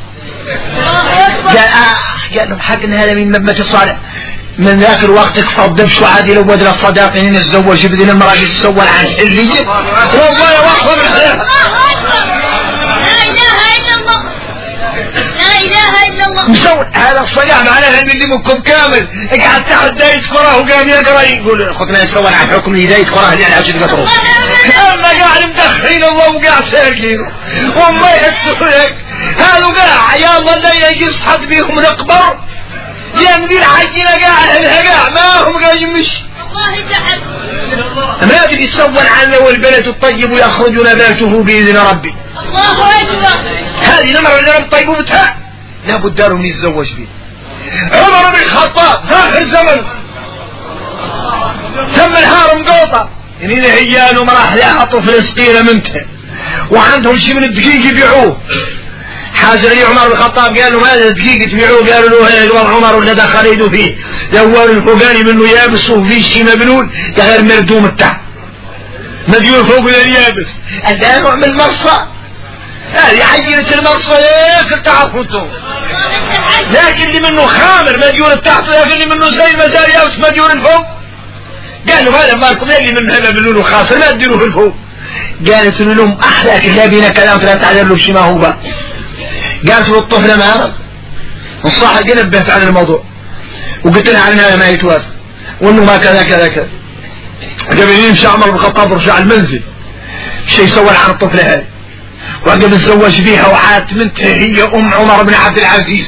قال لهم حقنا هذا من مبة الصالح من ذاك الوقت اقصد شو عادي لو بدل الصداقين يتزوج بدين المرأة يتسول عن حلية والله يا واحد من الحياة. مسوي هذا الصيام معناها اللي منكم كامل قاعد تحت دايت كره وقام يقرا يقول اخوتنا يسوي عن حكم دايت كره يعني عشان قطره اما قاعد مدخلين الله وقاعد ساكين وما يحسوا هذا قاع يا الله لا يجي يصحد بيهم نقبر ينبي الحجنا قاع ما هم قاعد يمشي ما ادري يسول عنه والبلد الطيب ويخرج نباته باذن ربي. الله اكبر هذه نمر اللي رب طيب وبتها لابد لهم يتزوج به. عمر بن الخطاب اخر زمن تم الهارم قوطه يعني هي له مراح يعطوا فلسطين منته وعندهم شيء من الدقيق يبيعوه. حاجر لي عمر بن الخطاب قال له ماذا دقيق تبيعوه؟ قالوا له هي عمر ولا دخل يده فيه دور الفوقاني منه يابس وفيه شيء مبلول غير مردوم التحت مديون فوق اليابس الان نوع من المرصى هذه عينة المرصى ياكل تعرفوا انتم لكن اللي منه خامر مديون التحت لكن اللي منه زي المزار يابس مديون الفوق. قالوا هذا مالكم اللي من هذا بلونه خاصر ما تديروه في الفوق. قالت لهم احلى كتابين كلام لا تعلم له شي ما هو بقى. قالت له الطفل ما عرف الصاحب نبهت على الموضوع وقلت لها عن هذا ما يتوافق وانه ما كذا كذا كذا. قبل يمشي عمر بن الخطاب رجع المنزل شيء سوى عن الطفل هذا وقبل تزوج بيها وعادت منتها هي ام عمر بن عبد العزيز.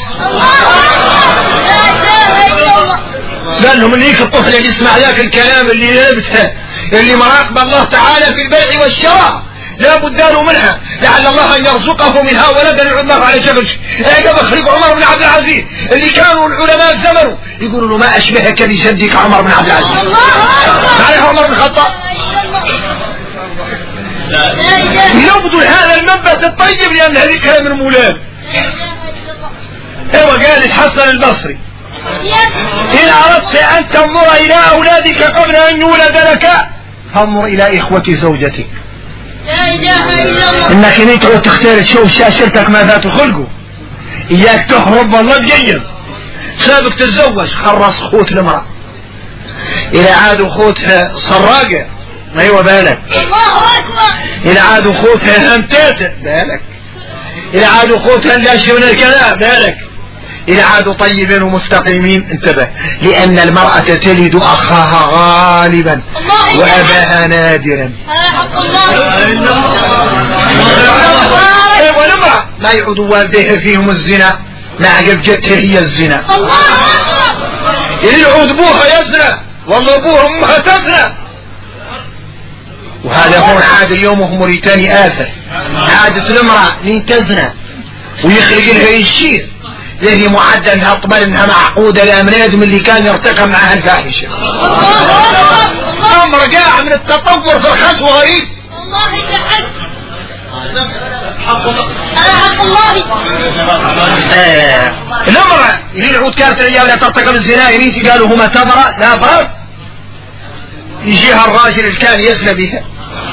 قال لهم اللي في الطفل اللي يسمع ذاك الكلام اللي لابسها اللي مراقب الله تعالى في البيع والشراء لا بد له منها لعل الله ان يرزقه منها ولدا يعود الله على جبل. اجاب خليفه عمر بن عبد العزيز اللي كانوا العلماء زمنوا يقولوا له ما اشبهك بجدك عمر بن عبد العزيز. عليه عمر بن الخطاب يبذل هذا المنبت الطيب لأن هذه كلام من مولاه. ايوه قال الحسن البصري إن أردت أن تنظر إلى أولادك قبل أن يولد لك فانظر إلى إخوة زوجتك. إنك إن تعود تختار تشوف شاشرتك ماذا تخلقه، إياك تهرب والله بجيد. سابق تتزوج خرص خوت المرأة، إذا عادوا خوتها سراقة ما هو بالك، إذا عادوا خوتها همتاتة بالك، إذا عادوا خوتها لاشون الكلام بالك، إذا عادوا طيبين ومستقيمين انتبه، لأن المرأة تلد أخاها غالبا وأباها نادرا. والمرأة ما يعود والديها فيهم الزنا ما عقب جدتها هي الزنا، يعود بوها يزنى والله بوها امها تزنى. وهذا هو عاد اليوم وهو موريتاني آثر عادة المرأة مين تزنى ويخرج لها يشير لهي معدل انها اطمن انها معقودة لامناد من اللي كان يرتقى معها الفاحشة. امر قاع من التطور في الخسوة غريب. الامرأة يريد عود كانت الرجال لا ترتقى بالزنا يريد قالوا هما تبرأ لا فرق، يجيها الراجل اللي كان يزنى بها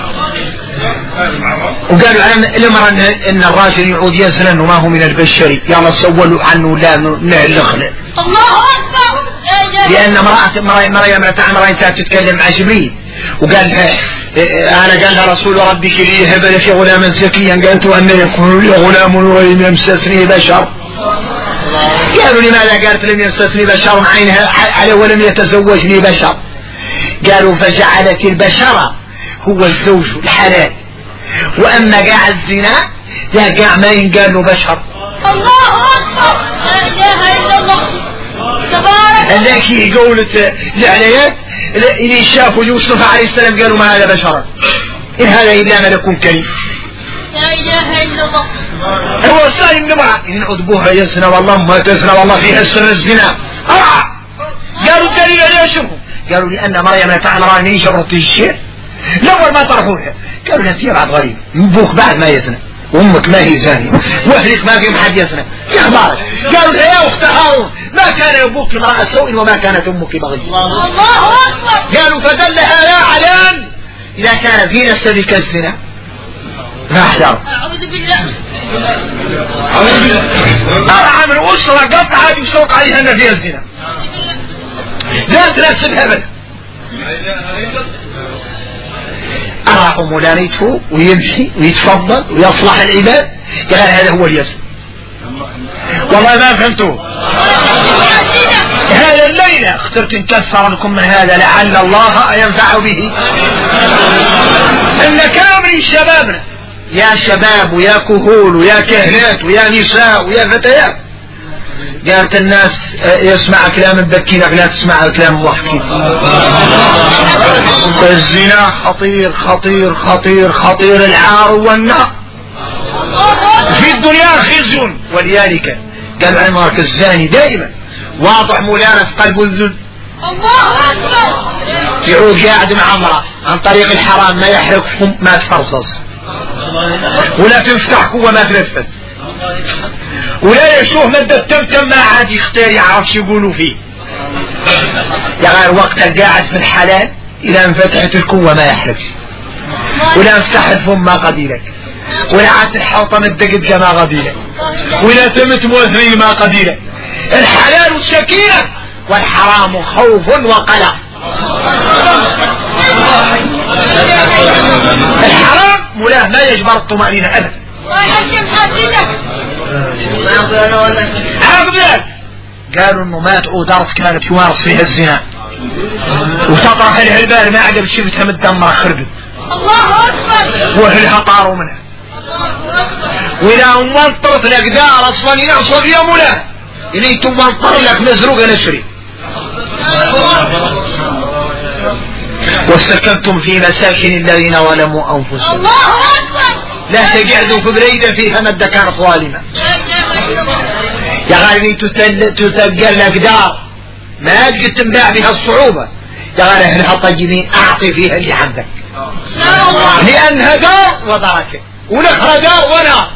وقالوا عن الامر ان الراجل يعود يزن وما هو من البشري يلا سولوا عنه لا نخلق. الله اكبر. لان امرأة تتكلم مع جبريل وقال انا قال لها رسول ربك لي هب لك غلاما زكيا قالت ان يكون لي غلام ولم يمسسني بشر. قالوا لماذا قالت لم يمسسني بشر عينها على ولم يتزوجني بشر. قالوا فجعلت البشرة هو الزوج الحلال واما قاع الزنا لا قاع ما ينقال له بشر. الله اكبر. لا اله الا الله تبارك. هذاك قولت العليات اللي شافوا يوسف عليه السلام قالوا ما هذا بشرا ان هذا الا ملك كريم. لا اله الا الله. هو صايم نمرة ان عذبوها يزنا والله ما تزنا والله فيها سر الزنا. قالوا الدليل عليه شوفوا قالوا لان مريم تعمراني شرطي الشيء الأول ما طرحوها قالوا لها في بعض غريب أبوك بعد ما يزنى وأمك ما هي زانية وأهلك ما في محد يزنى في أخبارك. قالوا لها يا أخت هارون ما كان أبوك امرأة سوء وما كانت أمك بغية. الله أكبر. قالوا فدلها يا علان إذا كان في نسبك الزنا ما أحذر. أعوذ بالله. أعوذ بالله. طلع من أسرة قطعت يسوق عليها أن فيها الزنا لا تنسبها بل أراحوا مولانا يتفوق ويمشي ويتفضل ويصلح العباد قال هذا هو اليسر. والله ما فهمتوه. هذا الليلة اخترت انكسر لكم من هذا لعل الله ينفع به ان كامل شبابنا يا شباب ويا كهول ويا كهلات ويا نساء ويا فتيات. قالت الناس يسمع كلام البكين لا تسمع كلام الضحكين. الزنا خطير خطير خطير خطير العار والنار في الدنيا خزي ولذلك قال عمرك الزاني دائما واضح مولانا في قلب الذل. الله اكبر. يعود قاعد مع امرأة عن طريق الحرام ما يحرق فم ما تفرصص ولا تفتح قوة ما تنفذ ولا يشوف مدة تمتم ما عاد يختار يعرف شو يقولوا فيه. يا غير وقت قاعد في الحلال إذا انفتحت القوة ما يحرقش ولا انفتحت فم ما قديلك ولا عاد الحوطة مدقت كما قديلك ولا تمت موثري ما قديلك. الحلال سكينة والحرام خوف وقلق. الحرام ملاه ما يجبر الطمأنينة أبدا. عبدالك قالوا انه مات ودارس كانت يمارس فيها الزنا وتطرح لها البال ما عقب شفتها متدمرة خربت. الله اكبر. واهلها طاروا منها واذا منطرت الاقدار اصلا ينعصب يا مولاه الي تمنطر لك مزروقة نشري. واستكنتم في مساكن الذين ظلموا انفسهم. الله اكبر. لا تقعدوا في بريدة فيها مدة كانت ظالمة. يا غالبي تتقل الأقدار ما تقدر تنباع بها الصعوبة قال احنا طيبين اعطي فيها اللي عندك لانها دار وبركه ونخرى دار ونار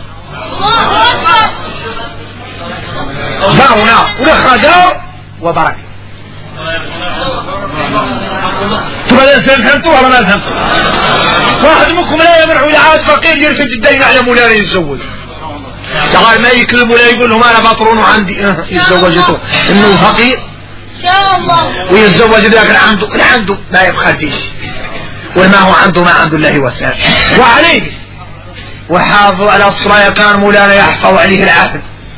دار ونار ونخرى دار وبركه. تبغى فهمتوا ولا ما فهمتوا؟ واحد منكم لا يمنع العاد فقير يرفد الدين على مولانا يتزوج قال ما يكلم ولا يقول لهم انا بطرون وعندي يتزوجته انه فقير ويتزوج ذاك اللي عنده ما يبخليش وما هو عنده ما عنده الله وسائل. وعليه وحافظوا على الصلاة كان مولانا يحفظ عليه العهد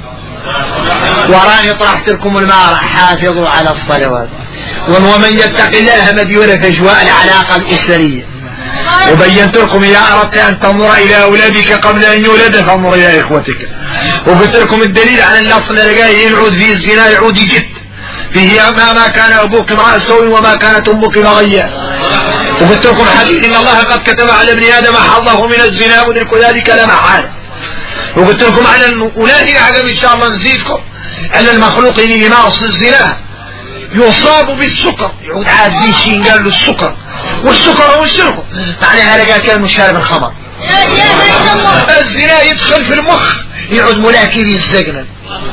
وراني طرحت لكم المارة حافظوا على الصلوات ومن يتق الله مديونة اجواء العلاقة الاسرية. وبينت لكم اذا اردت ان تنظر الى اولادك قبل ان يولد فانظر الى اخوتك. وقلت لكم الدليل على النص اللي جاي يعود فيه الزنا يعود يجد فيه ما كان ابوك امرأ سوء وما كانت امك بغيا. وقلت لكم حديث ان الله قد كتب على ابن ادم حظه من الزنا ودرك ذلك لا محاله. وقلت لكم على اولئك عجب ان شاء الله نزيدكم ان المخلوقين يمارس الزنا يصاب بالسكر يعود عاد شيء قال له السكر والسكر هو الشرب معناها لقى كان مشارب الخمر. الزنا يدخل في المخ يعود ملاكي يستجنن.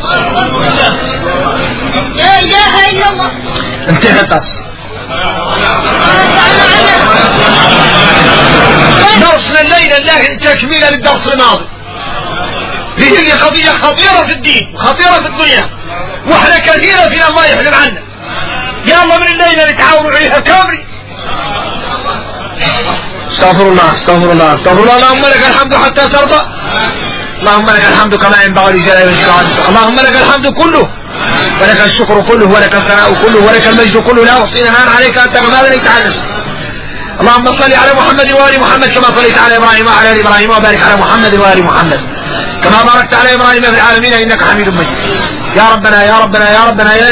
لا اله الا الله. انتهت درسنا الليلة الله تكميلا للدرس الماضي. هذه قضية خطيرة في الدين وخطيرة في الدنيا واحنا كثيرة فينا الله يحلم عنا. يا الله من الليلة نتعاون عليها كامري. استغفر الله استغفر الله استغفر الله. اللهم لك الحمد حتى ترضى. اللهم لك الحمد كما ينبغي لجلال وجهك. اللهم لك الحمد كله ولك الشكر كله ولك الثناء كله ولك المجد كله لا احصي ثناء عليك انت كما بنيت على نفسك. اللهم صل على محمد وآل محمد كما صليت على ابراهيم وعلى ال ابراهيم وبارك على محمد وآل محمد كما باركت على ابراهيم في العالمين انك حميد مجيد. يا ربنا يا ربنا يا ربنا يا